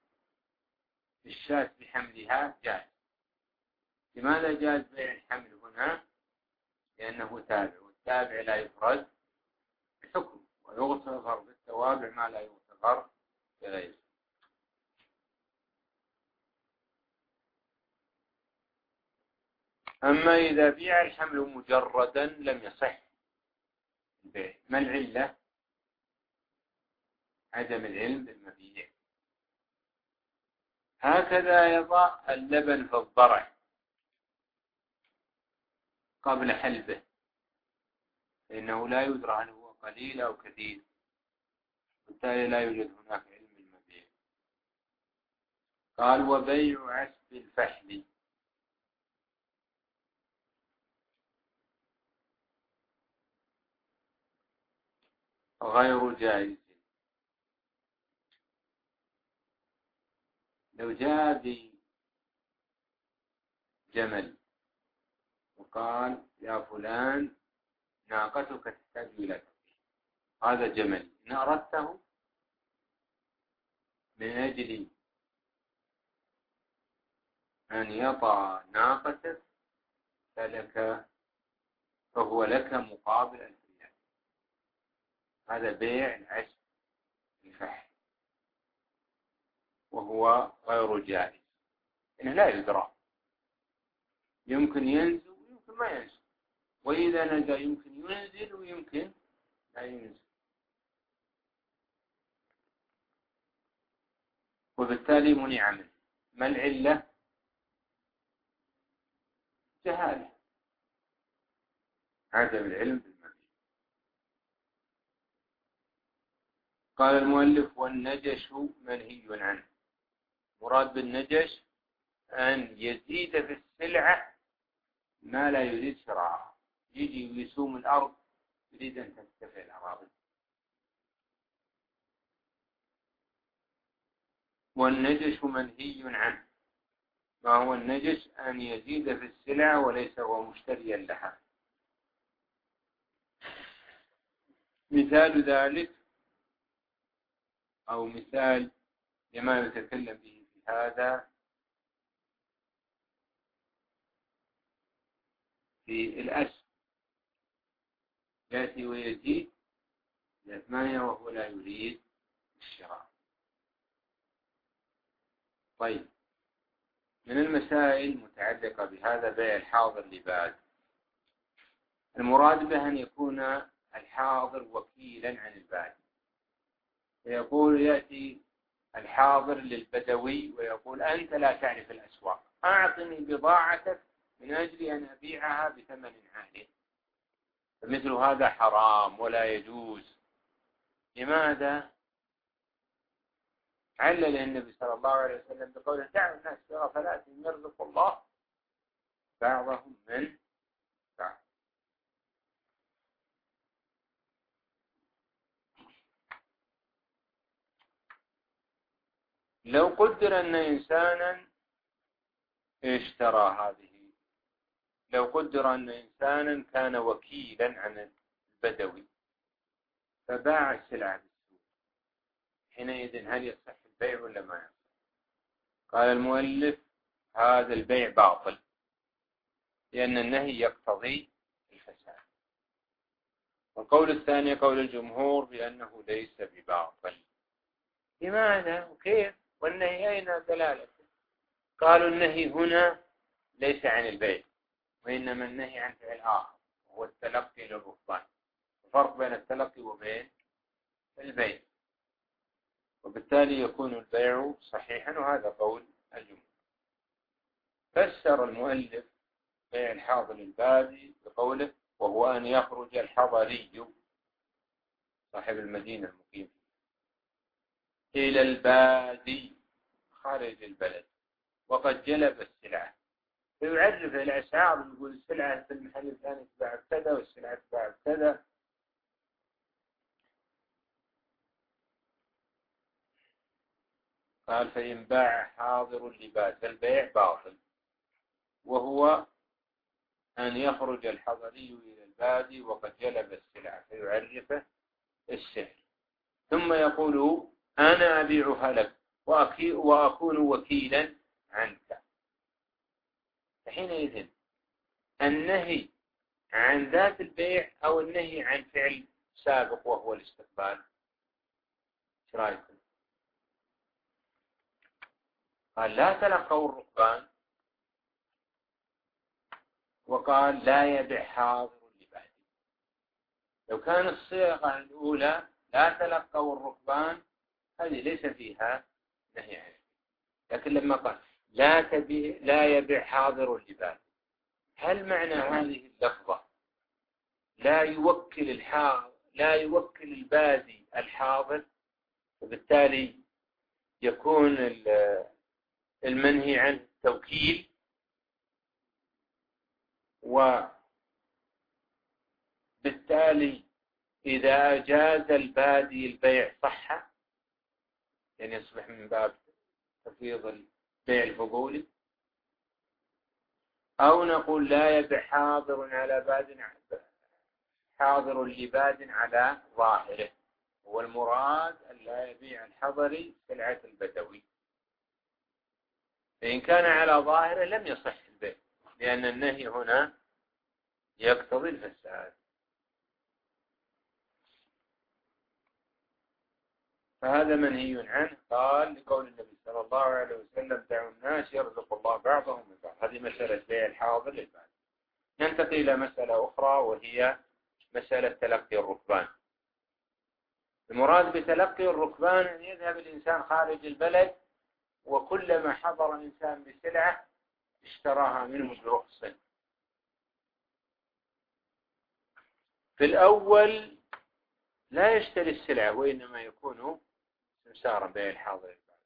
الشاة بحملها جاز. لماذا جاز بيع الحمل هنا؟ لأنه تابع، والتابع لا يفرد بحكم، ويغتفر بالتوابع ما لا يغتفر بغيره. أما إذا بيع الحمل مجردا لم يصح البيع. ما العلة؟ عدم العلم بالمبيع. هكذا يضع اللبن في الضرع قبل حلبه، لأنه لا يدرى هل هو قليل أو كثير، بالتالي لا يوجد هناك علم بالمبيع. قال وبيع عسب الفحل غير جائز. لو جاء بجمل وقال يا فلان ناقتك تحتاج إلى تطبيق، هذا جمل، إن أردته من أجل أن يطع ناقتك فلك، فهو لك مقابل الفلان. هذا بيع العسب الفحل وهو غير جائز، إنه لا يدرى، يمكن ينزل ويمكن ما ينزل، وإذا نزل يمكن ينزل ويمكن لا ينزل، وبالتالي منع منه. ما العلة؟ جهالة، عدم العلم بالمبيع. قال المؤلف والنجش منهي عنه. مراد بالنجش أن يزيد في السلعة ما لا يريد شراءها، يجي ويسوم الأرض يريد أن ترتفع الأراضي. والنجش منهي عنه. ما هو النجش؟ أن يزيد في السلعة وليس هو مشتريا لها. مثال ذلك أو مثال لما نتكلم به في هذا في الأسهم، يأتي ويزيد إلى ثمانية وهو لا يريد الشراء. طيب، من المسائل المتعلقة بهذا بيع الحاضر لباد، المراد به أن يكون الحاضر وكيلا عن الباد، ويقول يأتي الحاضر للبدوي ويقول أنت لا تعرف الأسواق، أعطني بضاعتك من أجل أن أبيعها بثمن عالي. فمثل هذا حرام ولا يجوز. لماذا؟ علل النبي صلى الله عليه وسلم بقوله دع الناس في غفلاتهم يرزق الله بعضهم من بعض. لو قدر أن إنسانا اشترى هذه، لو قدر أن إنسانا كان وكيلا عن البدوي فباع السلعة بالسوق، حينئذ هل يصح البيع ولا ما يصح؟ قال المؤلف هذا البيع باطل، لأن النهي يقتضي الفساد. والقول الثاني قول الجمهور بأنه ليس بباطل. لماذا وكيف؟ والنهي أين دلالته؟ قالوا النهي هنا ليس عن البيع، وإنما النهي عن فعل آخر وهو التلقي للرهبان. الفرق بين التلقي وبين البيع، وبالتالي يكون البيع صحيحا، وهذا قول الجمهور. فسر المؤلف بيع الحاضر البادي بقوله وهو أن يخرج الحضري صاحب المدينة المقيم إلى البادي خارج البلد وقد جلب السلعة، فيعرف الأسعار، يقول السلعة في المحل الثاني تباع بكذا والسلعة تباع بكذا. قال فإن باع حاضر اللباس البيع باطل، وهو أن يخرج الحضري إلى البادي وقد جلب السلعة فيعرفه السعر، ثم يقول أنا أبيعها لك وأكون وكيلا عنك. فحينئذ النهي عن ذات البيع أو النهي عن فعل سابق وهو الاستقبال، ايش رايكم؟ قال لا تلقوا الركبان، وقال لا يبيع حاضر لبادي. لو كان الصيغة الأولى لا تلقوا الركبان هذه ليس فيها نهي عنه، لكن لما قال لا تبيع لا يبيع حاضر لبادي، هل معنى هذه اللفظة لا يوكل الحاضر لا يوكل البادي الحاضر، وبالتالي يكون المنهي عنه التوكيل، وبالتالي إذا أجاز البادي البيع صح، يعني يصبح من باب تفويض البيع الفضولي، أو نقول لا يبيع حاضر على باد حاضر لباد على ظاهره، والمراد أن لا يبيع الحضري سلعة البدوي. فإن كان على ظاهره لم يصح البيع، لأن النهي هنا يقتضي الفساد. فهذا منهي عنه. قال لقول النبي صلى الله عليه وسلم دعوا الناس يرزق الله بعضهم من بعض. هذه مسألة بيع الحاضر للبادي. ننتقل إلى مسألة أخرى وهي مسألة تلقي الركبان. المراد بتلقي الركبان أن يذهب الإنسان خارج البلد، وكلما حضر إنسان بسلعة اشتراها منه برخص. في الأول لا يشتري السلعة، وإنما يكون سمسارا بيع الحاضر البادي.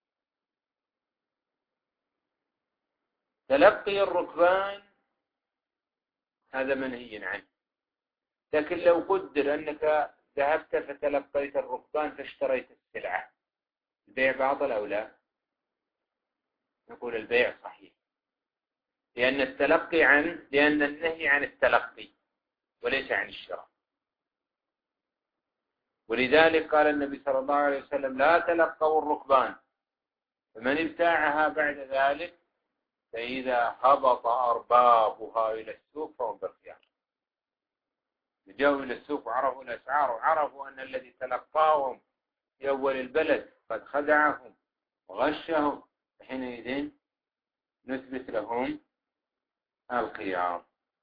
تلقي الركبان هذا منهي عنه، لكن لو قدر أنك ذهبت فتلقيت الركبان فاشتريت السلعة، البيع باطل أو لا؟ نقول البيع صحيح، لأن التلقي عن لأن النهي عن التلقي وليس عن الشراء. ولذلك قال النبي صلى الله عليه وسلم لا تلقوا الركبان، فمن ابتاعها بعد ذلك فإذا هبط أربابها إلى السوق فهم بالخيار. جاءوا إلى السوق وعرفوا الأسعار وعرفوا أن الذي تلقاهم في أول البلد قد خدعهم وغشهم، حينئذ نثبت لهم الخيار.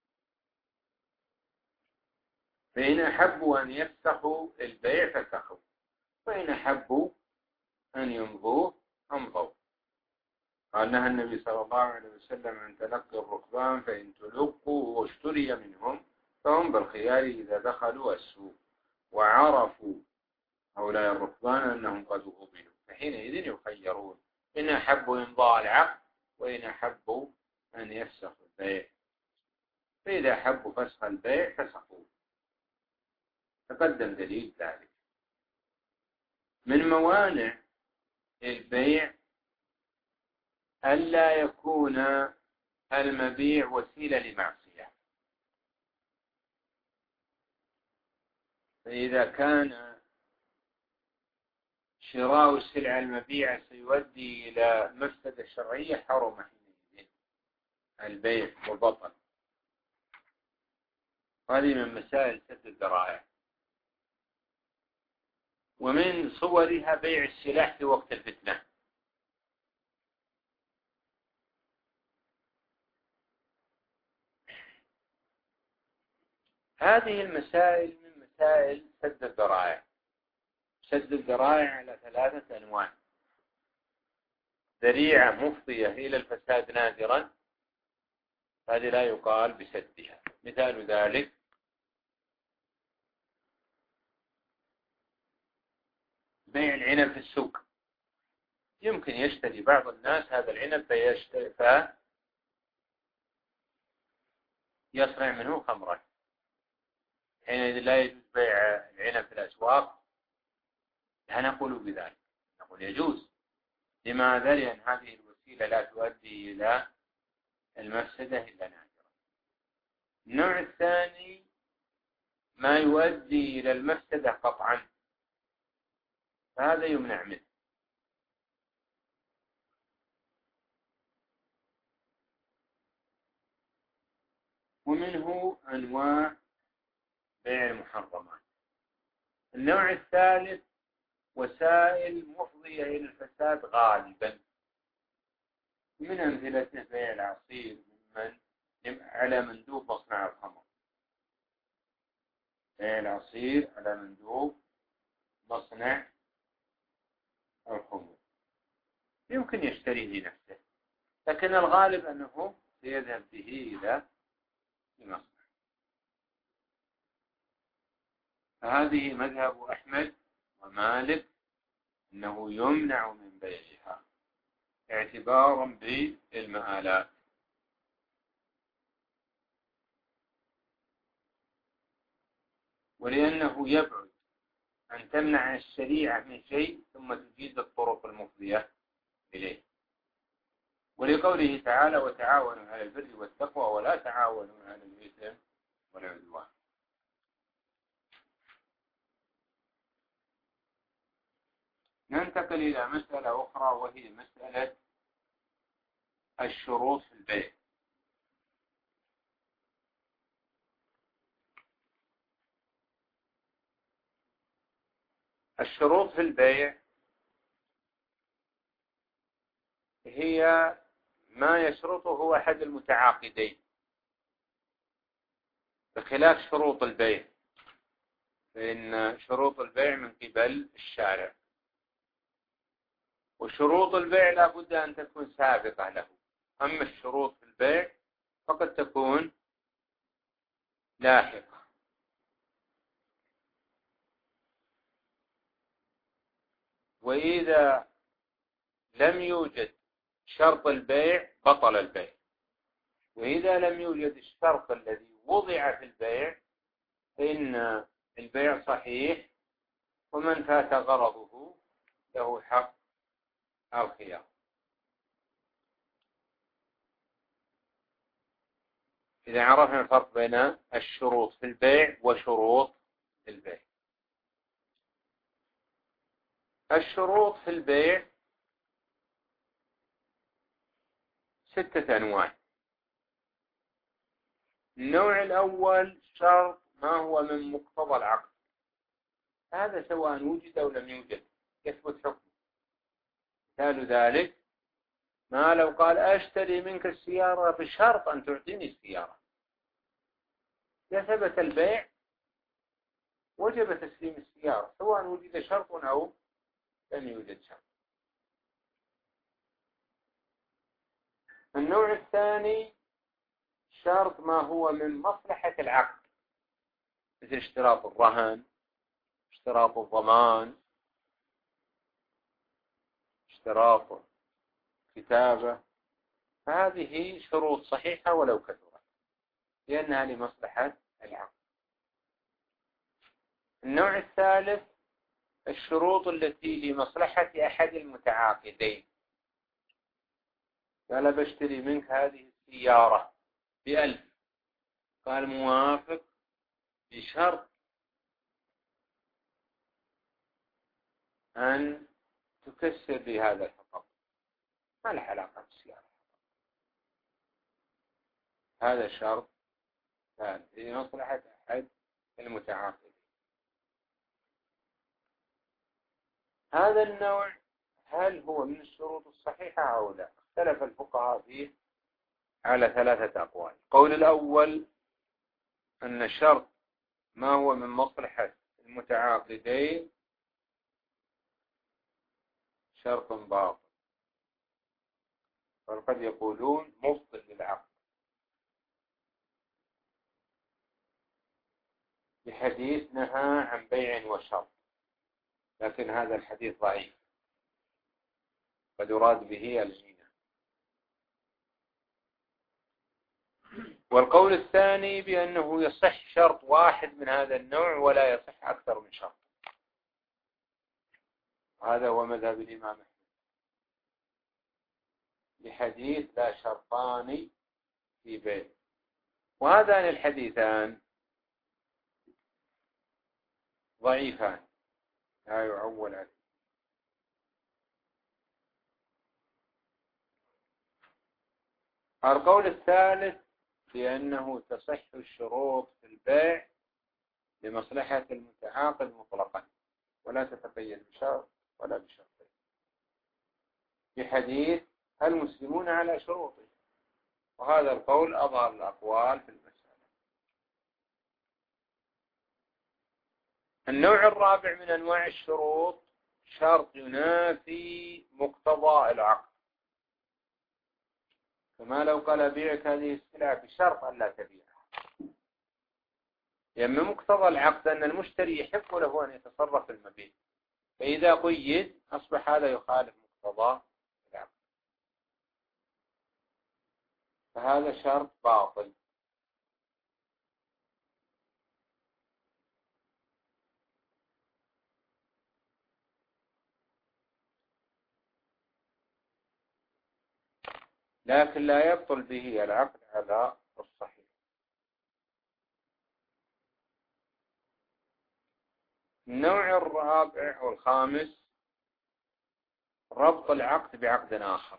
فإن أحبوا أن يفسخوا البيع فسخوا، وإن أحبوا أن يمضوه أمضوا. قال نهى النبي صلى الله عليه وسلم عن تلقي الركبان، فإن تلقوا واشتري منهم فهم بالخيار إذا دخلوا السوق وعرفوا هؤلاء الركبان أنهم قد قبلوا، فحينئذ يخيرون إن أحبوا إمضاء العقد وإن أحبوا أن يفسخوا البيع. فإذا أحبوا فسخ البيع فسخوا. تقدم دليل ذلك. من موانع البيع ألا يكون المبيع وسيلة لمعصية. فإذا كان شراء السلعة المبيعة سيؤدي إلى مفسدة شرعية حرم حينئذ البيع وبطل. هذه من مسائل سد الذرائع. ومن صورها بيع السلاح في وقت الفتنة. هذه المسائل من مسائل سد الذرائع. سد الذرائع على ثلاثة أنواع: ذريعة مفضية إلى الفساد نادرا، هذه لا يقال بسدها، مثال ذلك بيع العنب في السوق. يمكن يشتري بعض الناس هذا العنب فيشتري فيصنع منه خمرا، حينئذ لا يجوز بيع العنب في الأسواق. لا نقول بذلك، نقول يجوز. لماذا؟ لأن هذه الوسيلة لا تؤدي إلى المفسدة إلا نادرا. النوع الثاني ما يؤدي إلى المفسدة قطعا، فهذا يمنع منه. ومنه أنواع بيع المحرمات. النوع الثالث وسائل مفضية إلى الفساد غالبا، من أمثلته بيع العصير ممن على مندوب مصنع الخمر. بيع العصير على مندوب مصنع الخمر يمكن يشتريه لنفسه، لكن الغالب أنه سيذهب به إلى المصنع. فهذه مذهب أحمد ومالك أنه يمنع من بيعها اعتبارا بالمآلات. ولأنه يبعد أن تمنع الشريعة من شيء ثم تجيز الطرق المفضية إليه. ولقوله تعالى وتعاونوا على البر والتقوى ولا تعاونوا على الإثم والعدوان. ننتقل إلى مسألة أخرى وهي مسألة الشروط في البيع. الشروط في البيع هي ما يشرطه أحد المتعاقدين، بخلاف شروط البيع، فإن شروط البيع من قبل الشارع، وشروط البيع لا بد أن تكون سابقة له. أما الشروط في البيع فقد تكون لاحقة. وإذا لم يوجد شرط البيع بطل البيع، وإذا لم يوجد الشرط الذي وضع في البيع فإن البيع صحيح، ومن فات غرضه له حق الخيار. إذا عرفنا الفرق بين الشروط في البيع وشروط البيع. الشروط في البيع ستة أنواع. النوع الأول شرط ما هو من مقتضى العقد، هذا سواء وجد أو لم يوجد يثبت حكمه. مثال ذلك ما لو قال أشتري منك السيارة بشرط أن تعطيني السيارة، إذا ثبت البيع وجب تسليم السيارة سواء وجد شرط أو لم يوجد شرط. النوع الثاني شرط ما هو من مصلحة العقد، مثل اشتراط الرهن، اشتراط الضمان، اشتراط كتابة. هذه شروط صحيحة ولو كثرت لأنها لمصلحة العقد. النوع الثالث الشروط التي لمصلحة أحد المتعاقدين. قال بشتري منك هذه السيارة بألف، قال موافق بشرط أن تكسر لي هذا الحطب، ما له علاقة بالسيارة، هذا الشرط ثالث لمصلحة أحد المتعاقدين. هذا النوع هل هو من الشروط الصحيحة أو لا؟ اختلف الفقهاء فيه على ثلاثة أقوال. القول الأول أن الشرط ما هو من مصلحة المتعاقدين شرط باطل، بل قد يقولون مبطل للعقد. بحديث نهى عن بيع وشرط، لكن هذا الحديث ضعيف، قد يراد به الزنا. والقول الثاني بأنه يصح شرط واحد من هذا النوع ولا يصح أكثر من شرط، هذا هو مذهب الإمام أحمد بحديث لا شرطان في بيع. وهذان الحديثان ضعيفان لا يعول عليه. القول الثالث بأنه تصح الشروط في البيع لمصلحة المتعاقد مطلقا ولا تتقيد بشرط ولا بشرطين، بحديث المسلمون على شروطهم، وهذا القول أظهر الأقوال في المسألة. النوع الرابع من أنواع الشروط شرط ينافي مقتضى العقد، كما لو قال بيعك هذه السلعة بشرط أن لا تبيعها، يعني مقتضى العقد أن المشتري يحق له أن يتصرف في المبيع، فإذا قيد أصبح هذا يخالف مقتضى العقد، فهذا شرط باطل. لكن لا يبطل به العقد على الصحيح. النوع الرابع والخامس ربط العقد بعقد آخر،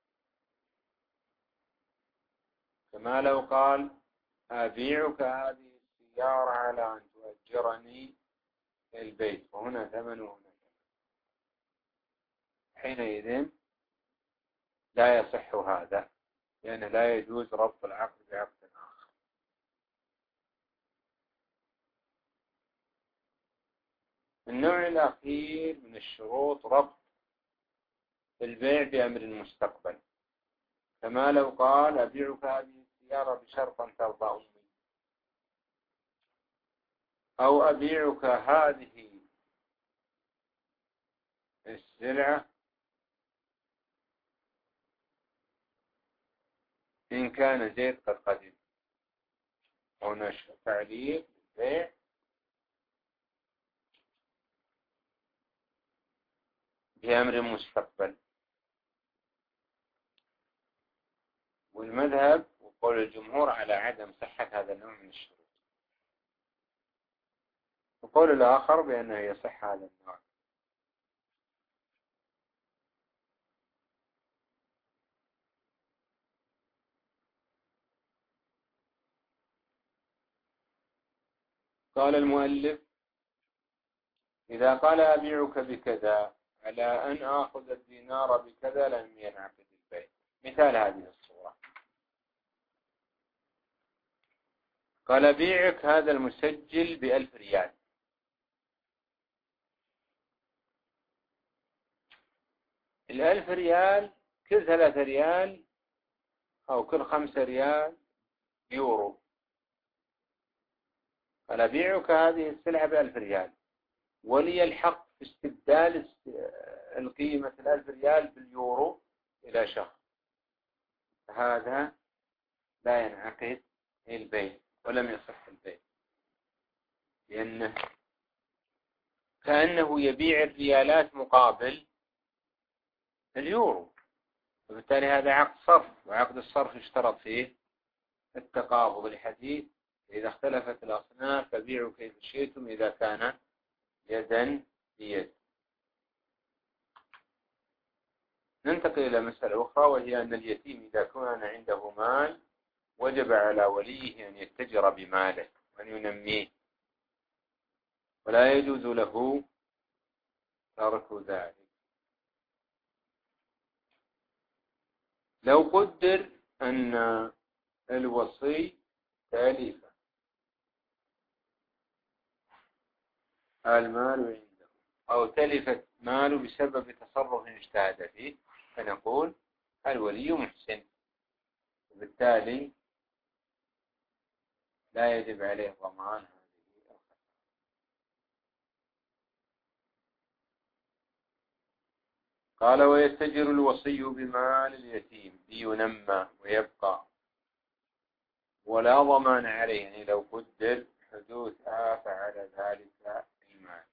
كما لو قال أبيعك هذه السيارة على أن تؤجرني البيت وهنا ثمن وهنا ثمن، حينئذ لا يصح هذا، لأنه لا يجوز ربط العقد بعقد آخر. النوع الأخير من الشروط ربط البيع بأمر مستقبل، كما لو قال أبيعك هذه السيارة بشرط أن ترضى أمي، أو أبيعك هذه السلعة إن كان زيد قد قدم. هنا تعليق البيع بأمر مستقبل. والمذهب وقول الجمهور على عدم صحة هذا النوع من الشروط، وقول الآخر بأنه يصح هذا النوع. قال المؤلف إذا قال أبيعك بكذا على أن آخذ الدينار بكذا لم ينعقد البيع. مثال هذه الصورة، قال أبيعك هذا المسجل بألف ريال، الألف ريال كل ثلاثة ريال أو كل خمسة ريال يورو، قال أبيعك هذه السلعة بألف ريال ولي الحق في استبدال القيمة الألف ريال باليورو إلى شهر، هذا لا ينعقد البيع ولم يصح البيع، لأنه كأنه يبيع الريالات مقابل اليورو، وبالتالي هذا عقد صرف، وعقد الصرف يشترط فيه التقابض الحديث إذا اختلفت الأصناف فبيعوا كيف شئتم إذا كان يدا بيد. ننتقل إلى مسألة أخرى، وهي أن اليتيم إذا كان عنده مال وجب على وليه أن يتجر بماله وأن ينميه، ولا يجوز له ترك ذلك. لو قدر أن الوصي تالف المال عنده أو تلفت ماله بسبب تصرف اجتهد فيه، فنقول الولي محسن، وبالتالي لا يجب عليه ضمان هذه الخسارة. قال ويستجر الوصي بمال اليتيم لينمى ويبقى ولا ضمان عليه، يعني لو قدر حدوث آفة على ذلك المال.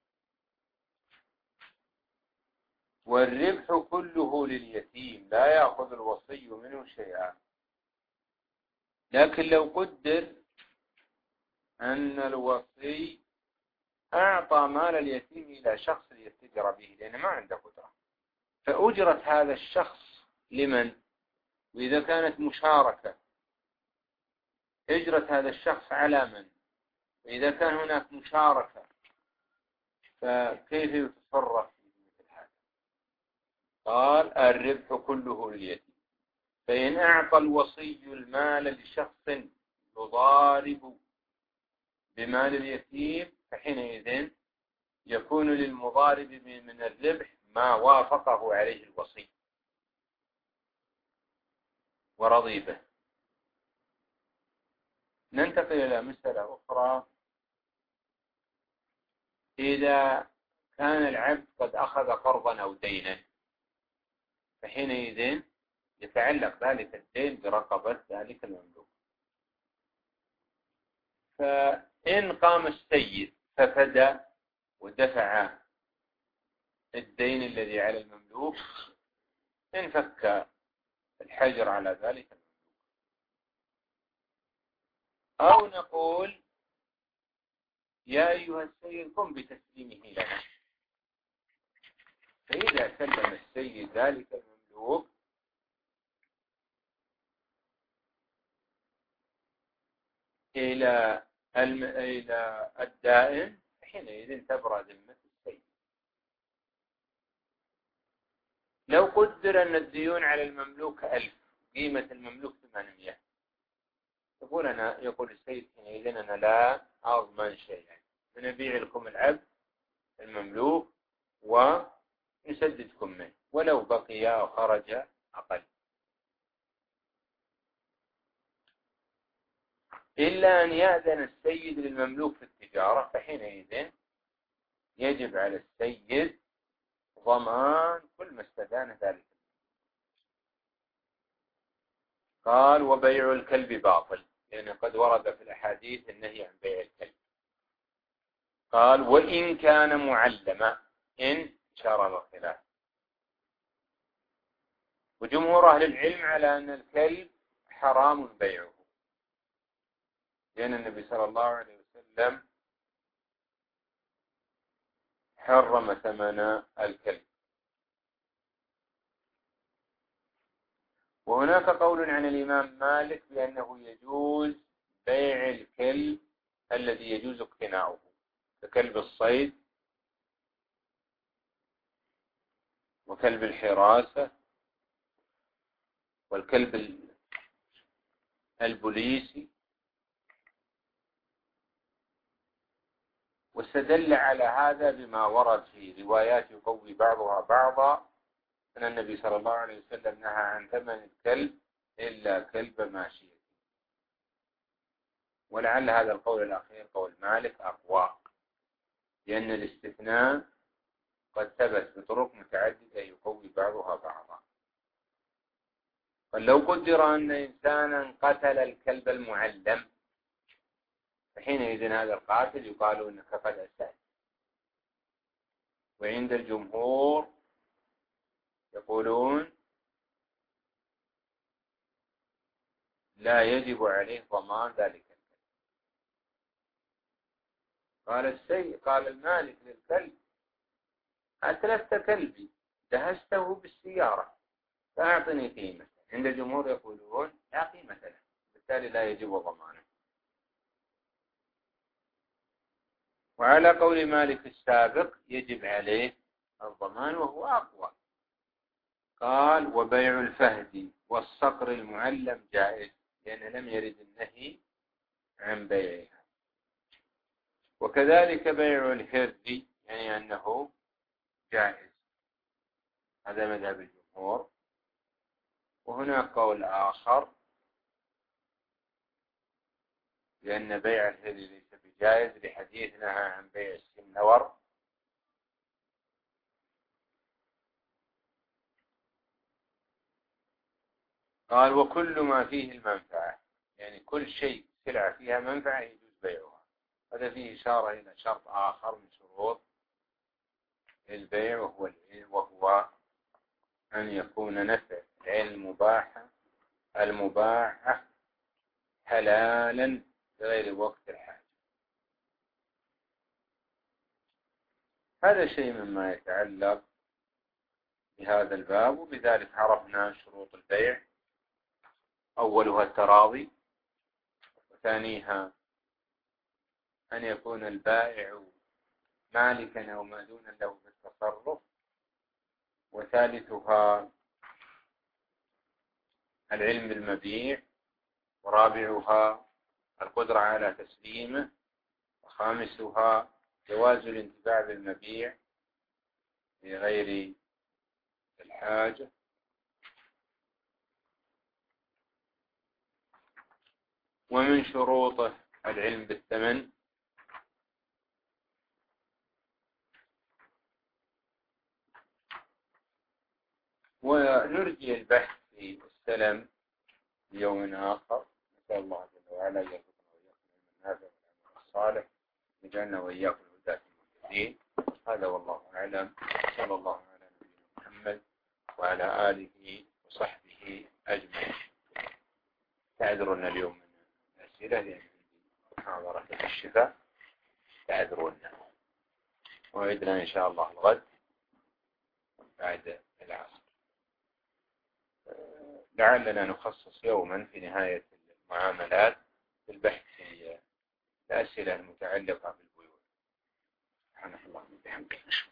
والربح كله لليتيم لا يأخذ الوصي منه شيئا، لكن لو قدر أن الوصي أعطى مال اليتيم إلى شخص يتجر به لأنه ما عنده قدرة، فأجرت هذا الشخص لمن؟ وإذا كانت مشاركة أجرت هذا الشخص على من؟ وإذا كان هناك مشاركة فكيف يتصرف في مثل هذا؟ قال الربح كله لليتيم، فإن أعطى الوصي المال لشخص يضارب بمال اليتيم فحينئذ يكون للمضارب من الربح ما وافقه عليه الوصي ورضي به. ننتقل إلى مسألة أخرى. إذا كان العبد قد أخذ قرضا أو دينا فحينئذ يتعلق ذلك الدين برقبة ذلك المملوك، فإن قام السيد ففدى ودفع الدين الذي على المملوك انفك الحجر على ذلك المملوك. أو نقول يا أيها السيد قم بتسليمه لنا، فإذا سلم السيد ذلك المملوك إلى الم... إلى الدائن حينئذ تبرأ ذمة السيد. لو قدر أن الديون على المملوك ألف، قيمة المملوك ثمانمائة، يقول أنا يقول السيد حينئذ أنا لا أضمن شيئا، فنبيع لكم العبد المملوك ونسددكم منه ولو بقي أو خرج أقل، إلا أن يأذن السيد للمملوك في التجارة فحينئذ يجب على السيد ضمان كل ما استدان ذلك. قال وبيع الكلب باطل، لأن يعني قد ورد في الأحاديث النهي عن بيع الكلب. قال وإن كان معلما، إن شرع الخلاف، وجمهور أهل العلم على أن الكلب حرام بيعه، لأن النبي صلى الله عليه وسلم حرم ثمن الكلب. وهناك قول عن الإمام مالك بأنه يجوز بيع الكلب الذي يجوز اقتناؤه ككلب الصيد وكلب الحراسة والكلب البوليسي. واستدل على هذا بما ورد في روايات يقوي بعضها بعضا أن النبي صلى الله عليه وسلم نهى عن ثمن الكلب إلا كلب ماشية، ولعل هذا القول الأخير قول مالك أقوى، لأن الاستثناء قد ثبت بطرق متعددة يقوي بعضها بعضا. فلو قدر أن إنسانا قتل الكلب المعلم فحينئذ هذا القاتل يقال إنك قد أسأت. وعند الجمهور يقولون لا يجب عليه ضمان ذلك الكلب. قال السيد قال المالك للكلب أتلفت كلبي دهسته بالسيارة فأعطني قيمة. عند الجمهور يقولون لا قيمة له، بالتالي لا يجب ضمانه. وعلى قول مالك السابق يجب عليه الضمان وهو أقوى. قال وبيع الفهد والصقر المعلم جائز، لأن لم يرد النهي عن بيعها. وكذلك بيع الهرد، يعني أنه جائز، هذا مذهب الجمهور. وهناك قول آخر لأن بيع الهرد ليس بجائز لحديث نهى عن بيع السنور. قال وكل ما فيه المنفعة، يعني كل شيء سلعة فيها منفعة يجوز بيعها. هذا فيه إشارة إلى شرط آخر من شروط البيع، وهو وهو أن يكون نفع العلم مباحا المباحة حلالا بغير وقت الحاجة. هذا شيء مما يتعلق بهذا الباب، وبذلك عرفنا شروط البيع. أولها التراضي، وثانيها أن يكون البائع مالكا أو مأذونا له بالتصرف، وثالثها العلم بالمبيع، ورابعها القدرة على تسليمه، وخامسها جواز الانتفاع بالمبيع بغير الحاجة، ومن شروطه العلم بالثمن، ونرجي البحث في السلم يوم آخر. نسأل الله جل وعلا يرزقنا وإياكم النافع والعمل الصالح، يجعلنا وإياكم الهداة المهتدين. هذا والله أعلم. صلى الله على نبينا محمد وعلى آله وصحبه أجمعين. تعذرون اليوم من الأسئلة لأن محاضرة الشفاء، تعذرون، وعدنا إن شاء الله الغد بعد العصر. لعلنا نخصص يوما في نهاية المعاملات للبحث في الأسئلة المتعلقة بالبيوع. سبحانك اللهم وبحمدك.